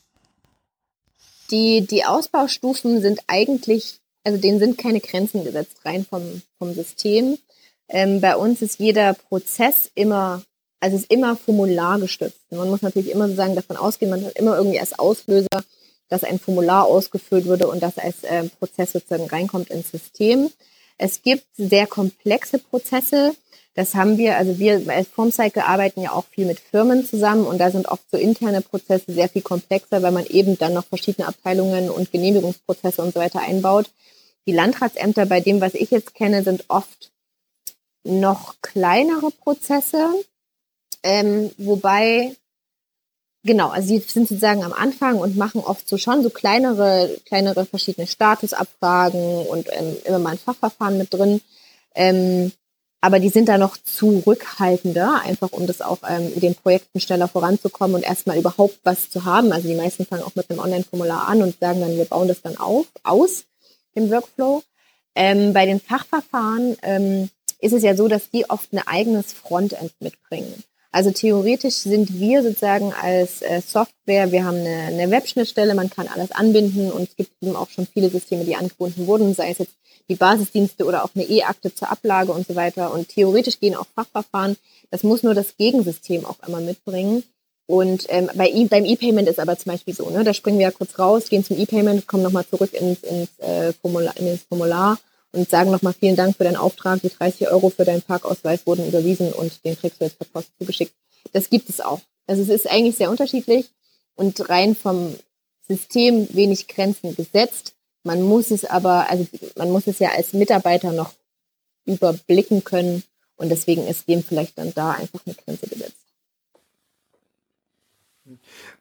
Die, die Ausbaustufen sind eigentlich, also denen sind keine Grenzen gesetzt, rein vom, vom System. Ähm, bei uns ist jeder Prozess immer, also ist immer formulargestützt. Man muss natürlich immer sozusagen davon ausgehen, man hat immer irgendwie als Auslöser, dass ein Formular ausgefüllt wurde und das als äh, Prozess sozusagen reinkommt ins System. Es gibt sehr komplexe Prozesse. Das haben wir, also wir als Formcycle arbeiten ja auch viel mit Firmen zusammen und da sind oft so interne Prozesse sehr viel komplexer, weil man eben dann noch verschiedene Abteilungen und Genehmigungsprozesse und so weiter einbaut. Die Landratsämter, bei dem, was ich jetzt kenne, sind oft noch kleinere Prozesse, ähm, wobei, genau, also sie sind sozusagen am Anfang und machen oft so schon so kleinere, kleinere verschiedene Statusabfragen und ähm, immer mal ein Fachverfahren mit drin. Ähm, aber die sind da noch zurückhaltender, einfach um das auch ähm, den Projekten schneller voranzukommen und erstmal überhaupt was zu haben. Also die meisten fangen auch mit einem Online-Formular an und sagen dann, wir bauen das dann auf, aus im Workflow. Ähm, bei den Fachverfahren ähm, ist es ja so, dass die oft ein eigenes Frontend mitbringen. Also theoretisch sind wir sozusagen als äh, Software, wir haben eine, eine Webschnittstelle, man kann alles anbinden und es gibt eben auch schon viele Systeme, die angebunden wurden, sei es jetzt die Basisdienste oder auch eine E-Akte zur Ablage und so weiter. Und theoretisch gehen auch Fachverfahren. Das muss nur das Gegensystem auch immer mitbringen. Und ähm, bei e- beim E-Payment ist aber zum Beispiel so, ne, da springen wir ja kurz raus, gehen zum E-Payment, kommen nochmal zurück ins, ins, äh, Formular, ins Formular und sagen nochmal vielen Dank für deinen Auftrag, die dreißig Euro für deinen Parkausweis wurden überwiesen und den kriegst du jetzt per Post zugeschickt. Das gibt es auch. Also es ist eigentlich sehr unterschiedlich und rein vom System wenig Grenzen gesetzt. Man muss es aber, also man muss es ja als Mitarbeiter noch überblicken können und deswegen ist dem vielleicht dann da einfach eine Grenze gesetzt.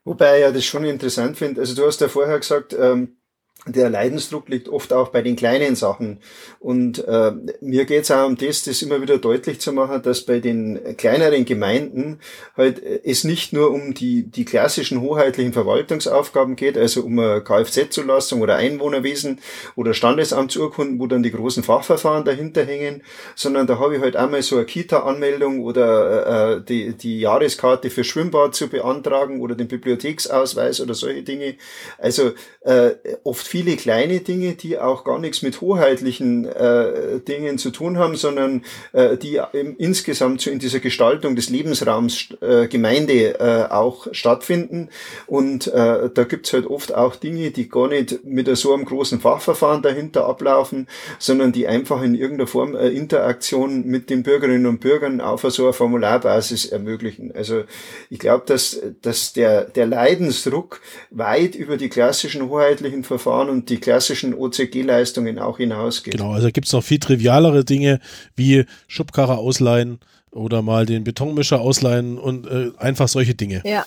Wobei ich ja das schon interessant finde. Also du hast ja vorher gesagt, ähm, der Leidensdruck liegt oft auch bei den kleinen Sachen. Und äh, mir geht es auch um das, das immer wieder deutlich zu machen, dass bei den kleineren Gemeinden halt es nicht nur um die die klassischen hoheitlichen Verwaltungsaufgaben geht, also um eine Kfz-Zulassung oder Einwohnerwesen oder Standesamtsurkunden, wo dann die großen Fachverfahren dahinter hängen, sondern da habe ich halt einmal so eine Kita-Anmeldung oder äh, die, die Jahreskarte für Schwimmbad zu beantragen oder den Bibliotheksausweis oder solche Dinge. Also äh, oft viele kleine Dinge, die auch gar nichts mit hoheitlichen äh, Dingen zu tun haben, sondern äh, die im, insgesamt so in dieser Gestaltung des Lebensraums äh, Gemeinde äh, auch stattfinden. Und äh, da gibt's halt oft auch Dinge, die gar nicht mit so einem großen Fachverfahren dahinter ablaufen, sondern die einfach in irgendeiner Form äh, Interaktion mit den Bürgerinnen und Bürgern auf so einer Formularbasis ermöglichen. Also ich glaube, dass, dass der, der Leidensdruck weit über die klassischen hoheitlichen Verfahren und die klassischen O Z G-Leistungen auch hinausgeht. Genau, also gibt es noch viel trivialere Dinge wie Schubkarre ausleihen oder mal den Betonmischer ausleihen und äh, einfach solche Dinge. Ja.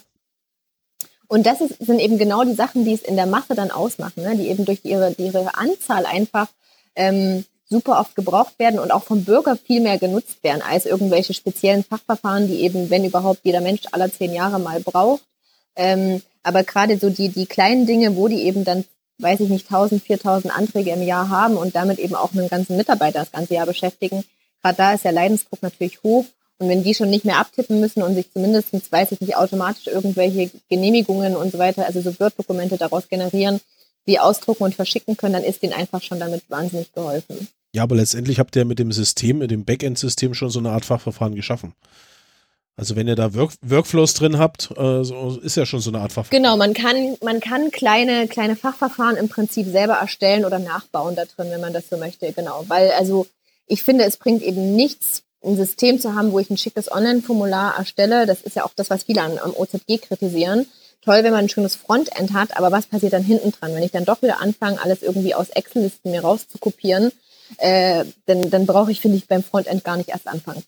Und das ist, sind eben genau die Sachen, die es in der Masse dann ausmachen, ne? Die eben durch ihre, ihre Anzahl einfach ähm, super oft gebraucht werden und auch vom Bürger viel mehr genutzt werden als irgendwelche speziellen Fachverfahren, die eben, wenn überhaupt, jeder Mensch aller zehn Jahre mal braucht. Ähm, aber gerade so die, die kleinen Dinge, wo die eben dann, weiß ich nicht, tausend, viertausend Anträge im Jahr haben und damit eben auch einen ganzen Mitarbeiter das ganze Jahr beschäftigen, gerade da ist der Leidensdruck natürlich hoch. Und wenn die schon nicht mehr abtippen müssen und sich zumindest, weiß ich nicht, automatisch irgendwelche Genehmigungen und so weiter, also so Word-Dokumente daraus generieren, die ausdrucken und verschicken können, dann ist denen einfach schon damit wahnsinnig geholfen. Ja, aber letztendlich habt ihr mit dem System, mit dem Backend-System schon so eine Art Fachverfahren geschaffen. Also wenn ihr da Work- Workflows drin habt, äh, so ist ja schon so eine Art Fachverfahren. Genau, man kann, man kann kleine, kleine Fachverfahren im Prinzip selber erstellen oder nachbauen da drin, wenn man das so möchte, genau. Weil, also, ich finde, es bringt eben nichts, ein System zu haben, wo ich ein schickes Online-Formular erstelle. Das ist ja auch das, was viele an, am O Z G kritisieren. Toll, wenn man ein schönes Frontend hat, aber was passiert dann hinten dran? Wenn ich dann doch wieder anfange, alles irgendwie aus Excel-Listen mir rauszukopieren, äh, dann, dann brauche ich, finde ich, beim Frontend gar nicht erst anfangen.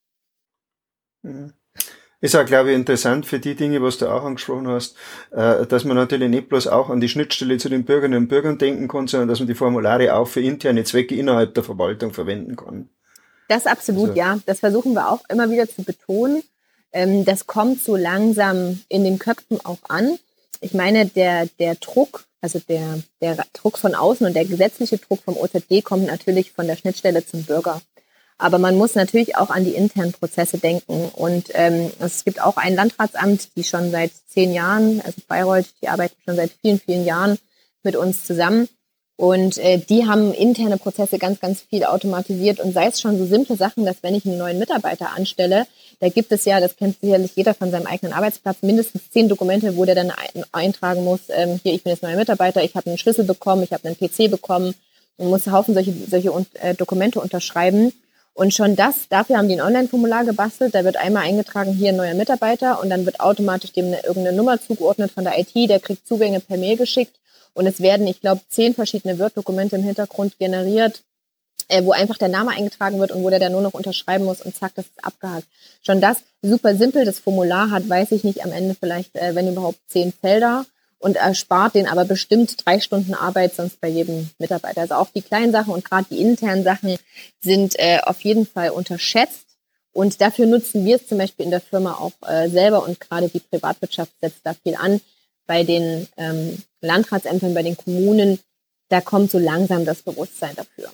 Mhm. Ist auch, glaube ich, interessant für die Dinge, was du auch angesprochen hast, äh, dass man natürlich nicht bloß auch an die Schnittstelle zu den Bürgerinnen und Bürgern denken kann, sondern dass man die Formulare auch für interne Zwecke innerhalb der Verwaltung verwenden kann. Das absolut, also, ja. Das versuchen wir auch immer wieder zu betonen. Ähm, das kommt so langsam in den Köpfen auch an. Ich meine, der, der Druck, also der, der Druck von außen und der gesetzliche Druck vom O Z G kommt natürlich von der Schnittstelle zum Bürger. Aber man muss natürlich auch an die internen Prozesse denken. Und ähm, es gibt auch ein Landratsamt, die schon seit zehn Jahren, also Bayreuth, die arbeiten schon seit vielen, vielen Jahren mit uns zusammen. Und äh, die haben interne Prozesse ganz, ganz viel automatisiert. Und sei es schon so simple Sachen, dass wenn ich einen neuen Mitarbeiter anstelle, da gibt es ja, das kennt sicherlich jeder von seinem eigenen Arbeitsplatz, mindestens zehn Dokumente, wo der dann ein, eintragen muss, ähm, hier, ich bin jetzt neuer Mitarbeiter, ich habe einen Schlüssel bekommen, ich habe einen P C bekommen und muss einen Haufen solche, solche äh, Dokumente unterschreiben. Und schon das, dafür haben die ein Online-Formular gebastelt, da wird einmal eingetragen, hier ein neuer Mitarbeiter und dann wird automatisch dem eine, irgendeine Nummer zugeordnet von der I T, der kriegt Zugänge per Mail geschickt und es werden, ich glaube, zehn verschiedene Word-Dokumente im Hintergrund generiert, äh, wo einfach der Name eingetragen wird und wo der dann nur noch unterschreiben muss und zack, das ist abgehakt. Schon das, super simpel, das Formular hat, weiß ich nicht, am Ende vielleicht, äh, wenn überhaupt, zehn Felder. Und erspart den aber bestimmt drei Stunden Arbeit sonst bei jedem Mitarbeiter. Also auch die kleinen Sachen und gerade die internen Sachen sind äh, auf jeden Fall unterschätzt. Und dafür nutzen wir es zum Beispiel in der Firma auch äh, selber und gerade die Privatwirtschaft setzt da viel an. Bei den ähm, Landratsämtern, bei den Kommunen, da kommt so langsam das Bewusstsein dafür.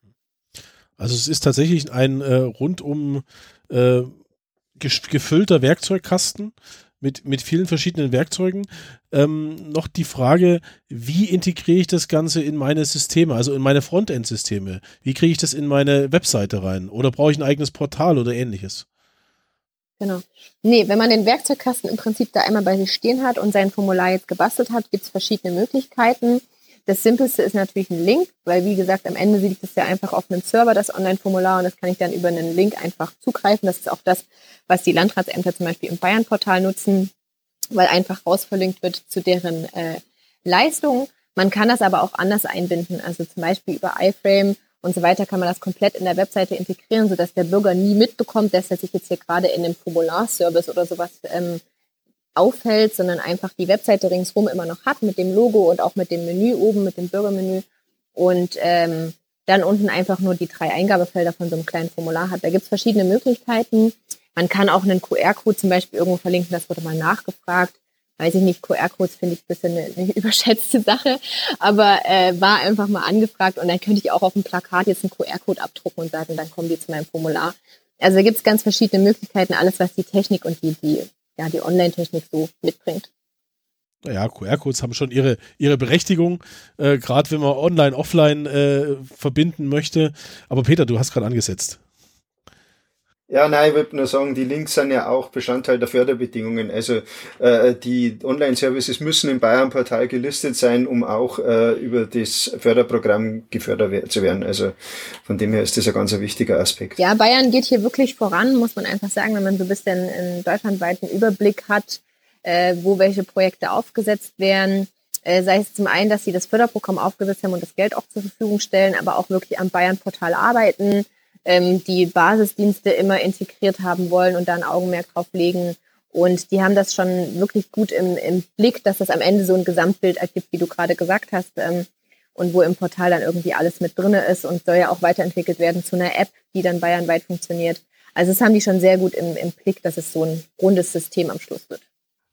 Also es ist tatsächlich ein äh, rundum äh, gefüllter Werkzeugkasten mit, mit vielen verschiedenen Werkzeugen. Ähm, noch die Frage, wie integriere ich das Ganze in meine Systeme, also in meine Frontend-Systeme? Wie kriege ich das in meine Webseite rein? Oder brauche ich ein eigenes Portal oder ähnliches? Genau. Nee, wenn man den Werkzeugkasten im Prinzip da einmal bei sich stehen hat und sein Formular jetzt gebastelt hat, gibt es verschiedene Möglichkeiten. Das Simpelste ist natürlich ein Link, weil wie gesagt, am Ende liegt es ja einfach auf einem Server, das Online-Formular, und das kann ich dann über einen Link einfach zugreifen. Das ist auch das, was die Landratsämter zum Beispiel im Bayern-Portal nutzen, weil einfach rausverlinkt wird zu deren äh, Leistung. Man kann das aber auch anders einbinden, also zum Beispiel über iFrame und so weiter kann man das komplett in der Webseite integrieren, sodass der Bürger nie mitbekommt, dass er sich jetzt hier gerade in einem Formularservice oder sowas ähm, aufhält, sondern einfach die Webseite ringsrum immer noch hat mit dem Logo und auch mit dem Menü oben, mit dem Bürgermenü und ähm, dann unten einfach nur die drei Eingabefelder von so einem kleinen Formular hat. Da gibt es verschiedene Möglichkeiten. Man kann auch einen Q R-Code zum Beispiel irgendwo verlinken, das wurde mal nachgefragt. Weiß ich nicht, Q R-Codes finde ich ein bisschen eine, eine überschätzte Sache, aber äh, war einfach mal angefragt und dann könnte ich auch auf dem Plakat jetzt einen Q R-Code abdrucken und sagen, dann kommen die zu meinem Formular. Also da gibt es ganz verschiedene Möglichkeiten, alles was die Technik und die, die, ja, die Online-Technik so mitbringt. Naja, Q R-Codes haben schon ihre, ihre Berechtigung, äh, gerade wenn man online, offline äh, verbinden möchte. Aber Peter, du hast gerade angesetzt. Ja, nein, ich würde nur sagen, die Links sind ja auch Bestandteil der Förderbedingungen. Also äh, die Online-Services müssen im Bayern-Portal gelistet sein, um auch äh, über das Förderprogramm gefördert zu werden. Also von dem her ist das ein ganz wichtiger Aspekt. Ja, Bayern geht hier wirklich voran, muss man einfach sagen, wenn man so ein bisschen einen deutschlandweiten Überblick hat, äh, wo welche Projekte aufgesetzt werden. Äh, sei es zum einen, dass sie das Förderprogramm aufgesetzt haben und das Geld auch zur Verfügung stellen, aber auch wirklich am Bayern-Portal arbeiten, die Basisdienste immer integriert haben wollen und da ein Augenmerk drauf legen. Und die haben das schon wirklich gut im, im Blick, dass das am Ende so ein Gesamtbild ergibt, wie du gerade gesagt hast, ähm, und wo im Portal dann irgendwie alles mit drinne ist und soll ja auch weiterentwickelt werden zu einer App, die dann bayernweit funktioniert. Also das haben die schon sehr gut im, im Blick, dass es so ein rundes System am Schluss wird.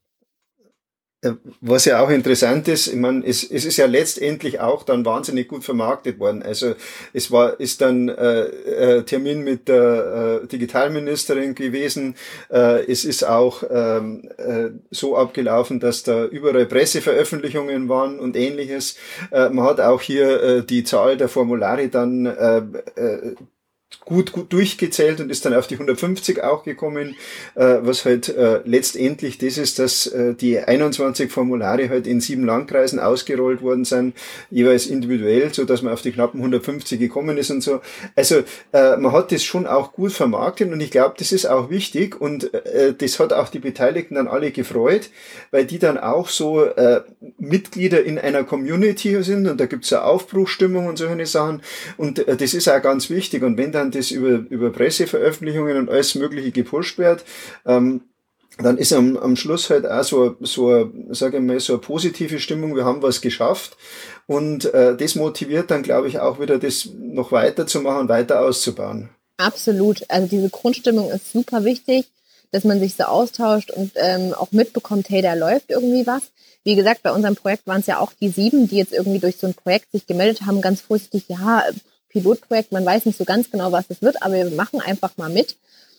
Was ja auch interessant ist, ich meine, es, es ist ja letztendlich auch dann wahnsinnig gut vermarktet worden. Also es war ist dann äh, äh, Termin mit der äh, Digitalministerin gewesen. Äh, es ist auch ähm, äh, so abgelaufen, dass da überall Presseveröffentlichungen waren und Ähnliches. Äh, man hat auch hier äh, die Zahl der Formulare dann äh, äh, gut, gut durchgezählt und ist dann auf die hundertfünfzig auch gekommen, äh, was halt äh, letztendlich das ist, dass äh, die einundzwanzig Formulare halt in sieben Landkreisen ausgerollt worden sind, jeweils individuell, so dass man auf die knappen hundertfünfzig gekommen ist und so. Also äh, man hat das schon auch gut vermarktet und ich glaube, das ist auch wichtig und äh, das hat auch die Beteiligten dann alle gefreut, weil die dann auch so äh, Mitglieder in einer Community sind und da gibt's ja Aufbruchsstimmung und solche Sachen und äh, das ist auch ganz wichtig und wenn dann das über, über Presseveröffentlichungen und alles Mögliche gepusht wird, ähm, dann ist am, am Schluss halt auch so, so, sage ich mal, so eine positive Stimmung, wir haben was geschafft und äh, das motiviert dann, glaube ich, auch wieder das noch weiter zu machen, weiter auszubauen. Absolut, also diese Grundstimmung ist super wichtig, dass man sich so austauscht und ähm, auch mitbekommt, hey, da läuft irgendwie was. Wie gesagt, bei unserem Projekt waren es ja auch die sieben, die jetzt irgendwie durch so ein Projekt sich gemeldet haben, ganz vorsichtig, ja, Pilotprojekt, man weiß nicht so ganz genau, was es wird, aber wir machen einfach mal mit.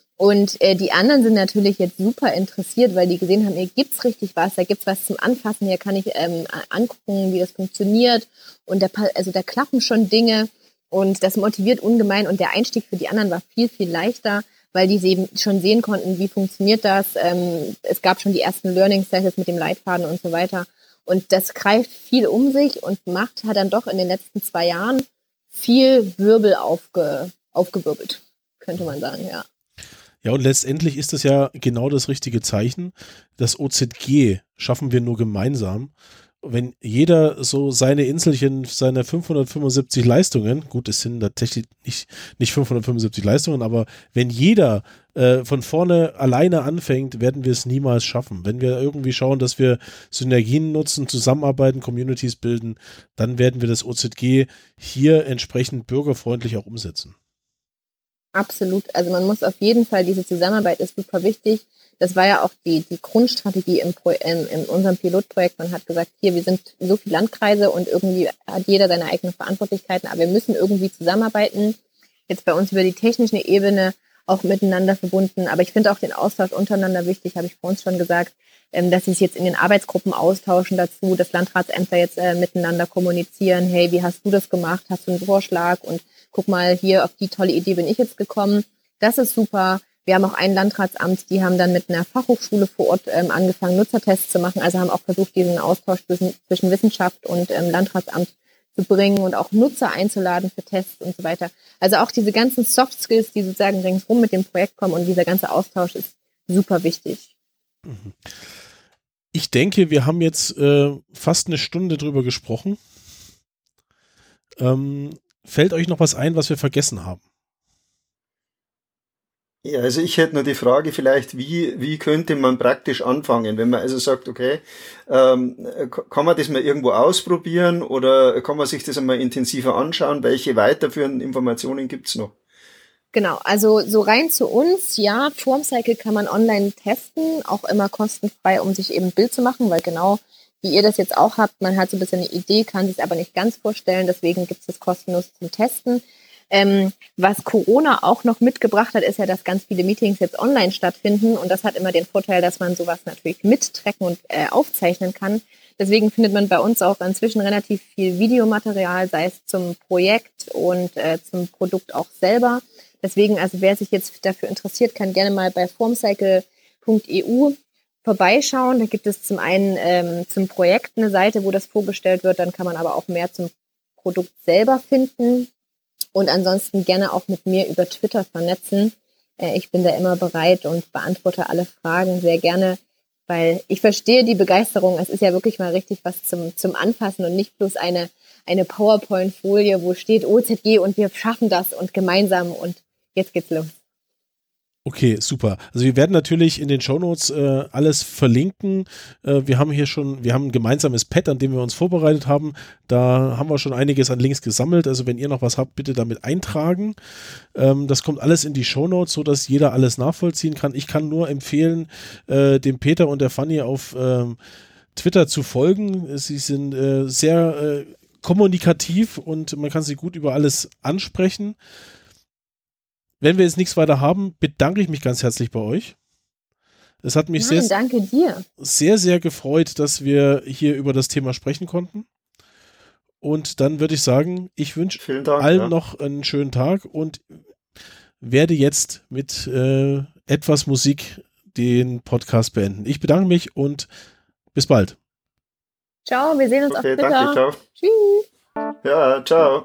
Und äh, die anderen sind natürlich jetzt super interessiert, weil die gesehen haben, hier gibt's richtig was, da gibt's was zum Anfassen, hier kann ich ähm, angucken, wie das funktioniert. Und da, also da klappen schon Dinge und das motiviert ungemein. Und der Einstieg für die anderen war viel, viel leichter, weil die eben schon sehen konnten, wie funktioniert das. Ähm, es gab schon die ersten Learning Sessions mit dem Leitfaden und so weiter. Und das greift viel um sich und macht hat dann doch in den letzten zwei Jahren viel Wirbel aufge, aufgewirbelt, könnte man sagen, ja. Ja, und letztendlich ist das ja genau das richtige Zeichen. Das O Z G schaffen wir nur gemeinsam. Wenn jeder so seine Inselchen, seine fünfhundertfünfundsiebzig Leistungen, gut, es sind tatsächlich nicht, nicht fünfhundertfünfundsiebzig Leistungen, aber wenn jeder äh, von vorne alleine anfängt, werden wir es niemals schaffen. Wenn wir irgendwie schauen, dass wir Synergien nutzen, zusammenarbeiten, Communities bilden, dann werden wir das O Z G hier entsprechend bürgerfreundlich auch umsetzen. Absolut. Also man muss auf jeden Fall, diese Zusammenarbeit ist super wichtig. Das war ja auch die, die Grundstrategie im Pro, in, in unserem Pilotprojekt. Man hat gesagt, hier, wir sind so viele Landkreise und irgendwie hat jeder seine eigenen Verantwortlichkeiten, aber wir müssen irgendwie zusammenarbeiten. Jetzt bei uns über die technische Ebene auch miteinander verbunden. Aber ich finde auch den Austausch untereinander wichtig, habe ich vor uns schon gesagt, ähm, dass sie sich jetzt in den Arbeitsgruppen austauschen dazu, dass Landratsämter jetzt äh, miteinander kommunizieren. Hey, wie hast du das gemacht? Hast du einen Vorschlag? Und guck mal, hier auf die tolle Idee bin ich jetzt gekommen. Das ist super. Wir haben auch ein Landratsamt, die haben dann mit einer Fachhochschule vor Ort ähm, angefangen, Nutzertests zu machen. Also haben auch versucht, diesen Austausch zwischen, zwischen Wissenschaft und ähm, Landratsamt zu bringen und auch Nutzer einzuladen für Tests und so weiter. Also auch diese ganzen Soft Skills, die sozusagen ringsrum mit dem Projekt kommen und dieser ganze Austausch ist super wichtig. Ich denke, wir haben jetzt äh, fast eine Stunde drüber gesprochen. Ähm, fällt euch noch was ein, was wir vergessen haben? Ja, also ich hätte nur die Frage vielleicht, wie, wie könnte man praktisch anfangen, wenn man also sagt, okay, ähm, kann man das mal irgendwo ausprobieren oder kann man sich das einmal intensiver anschauen? Welche weiterführenden Informationen gibt's noch? Genau, also so rein zu uns, ja, Formcycle kann man online testen, auch immer kostenfrei, um sich eben ein Bild zu machen, weil genau wie ihr das jetzt auch habt, man hat so ein bisschen eine Idee, kann sich aber nicht ganz vorstellen, deswegen gibt es das kostenlos zum Testen. Ähm, was Corona auch noch mitgebracht hat, ist ja, dass ganz viele Meetings jetzt online stattfinden und das hat immer den Vorteil, dass man sowas natürlich mittracken und äh, aufzeichnen kann. Deswegen findet man bei uns auch inzwischen relativ viel Videomaterial, sei es zum Projekt und äh, zum Produkt auch selber. Deswegen, also wer sich jetzt dafür interessiert, kann gerne mal bei formcycle punkt e u vorbeischauen. Da gibt es zum einen ähm, zum Projekt eine Seite, wo das vorgestellt wird, dann kann man aber auch mehr zum Produkt selber finden. Und ansonsten gerne auch mit mir über Twitter vernetzen. Äh, ich bin da immer bereit und beantworte alle Fragen sehr gerne, weil ich verstehe die Begeisterung. Es ist ja wirklich mal richtig was zum, zum Anfassen und nicht bloß eine, eine PowerPoint-Folie, wo steht O Z G und wir schaffen das und gemeinsam und jetzt geht's los. Okay, super. Also wir werden natürlich in den Shownotes äh, alles verlinken. Äh, wir haben hier schon, wir haben ein gemeinsames Pad, an dem wir uns vorbereitet haben. Da haben wir schon einiges an Links gesammelt. Also wenn ihr noch was habt, bitte damit eintragen. Ähm, das kommt alles in die Shownotes, sodass jeder alles nachvollziehen kann. Ich kann nur empfehlen, äh, dem Peter und der Fanny auf ähm, Twitter zu folgen. Sie sind äh, sehr äh, kommunikativ und man kann sie gut über alles ansprechen. Wenn wir jetzt nichts weiter haben, bedanke ich mich ganz herzlich bei euch. Es hat mich Nein, sehr, danke dir. sehr, sehr gefreut, dass wir hier über das Thema sprechen konnten. Und dann würde ich sagen, ich wünsche allen ja. noch einen schönen Tag und werde jetzt mit äh, etwas Musik den Podcast beenden. Ich bedanke mich und bis bald. Ciao, wir sehen uns okay, auf Twitter. Danke, ciao. Tschüss. Ja, ciao.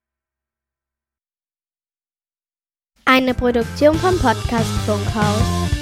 Eine Produktion vom Podcast Funkhaus.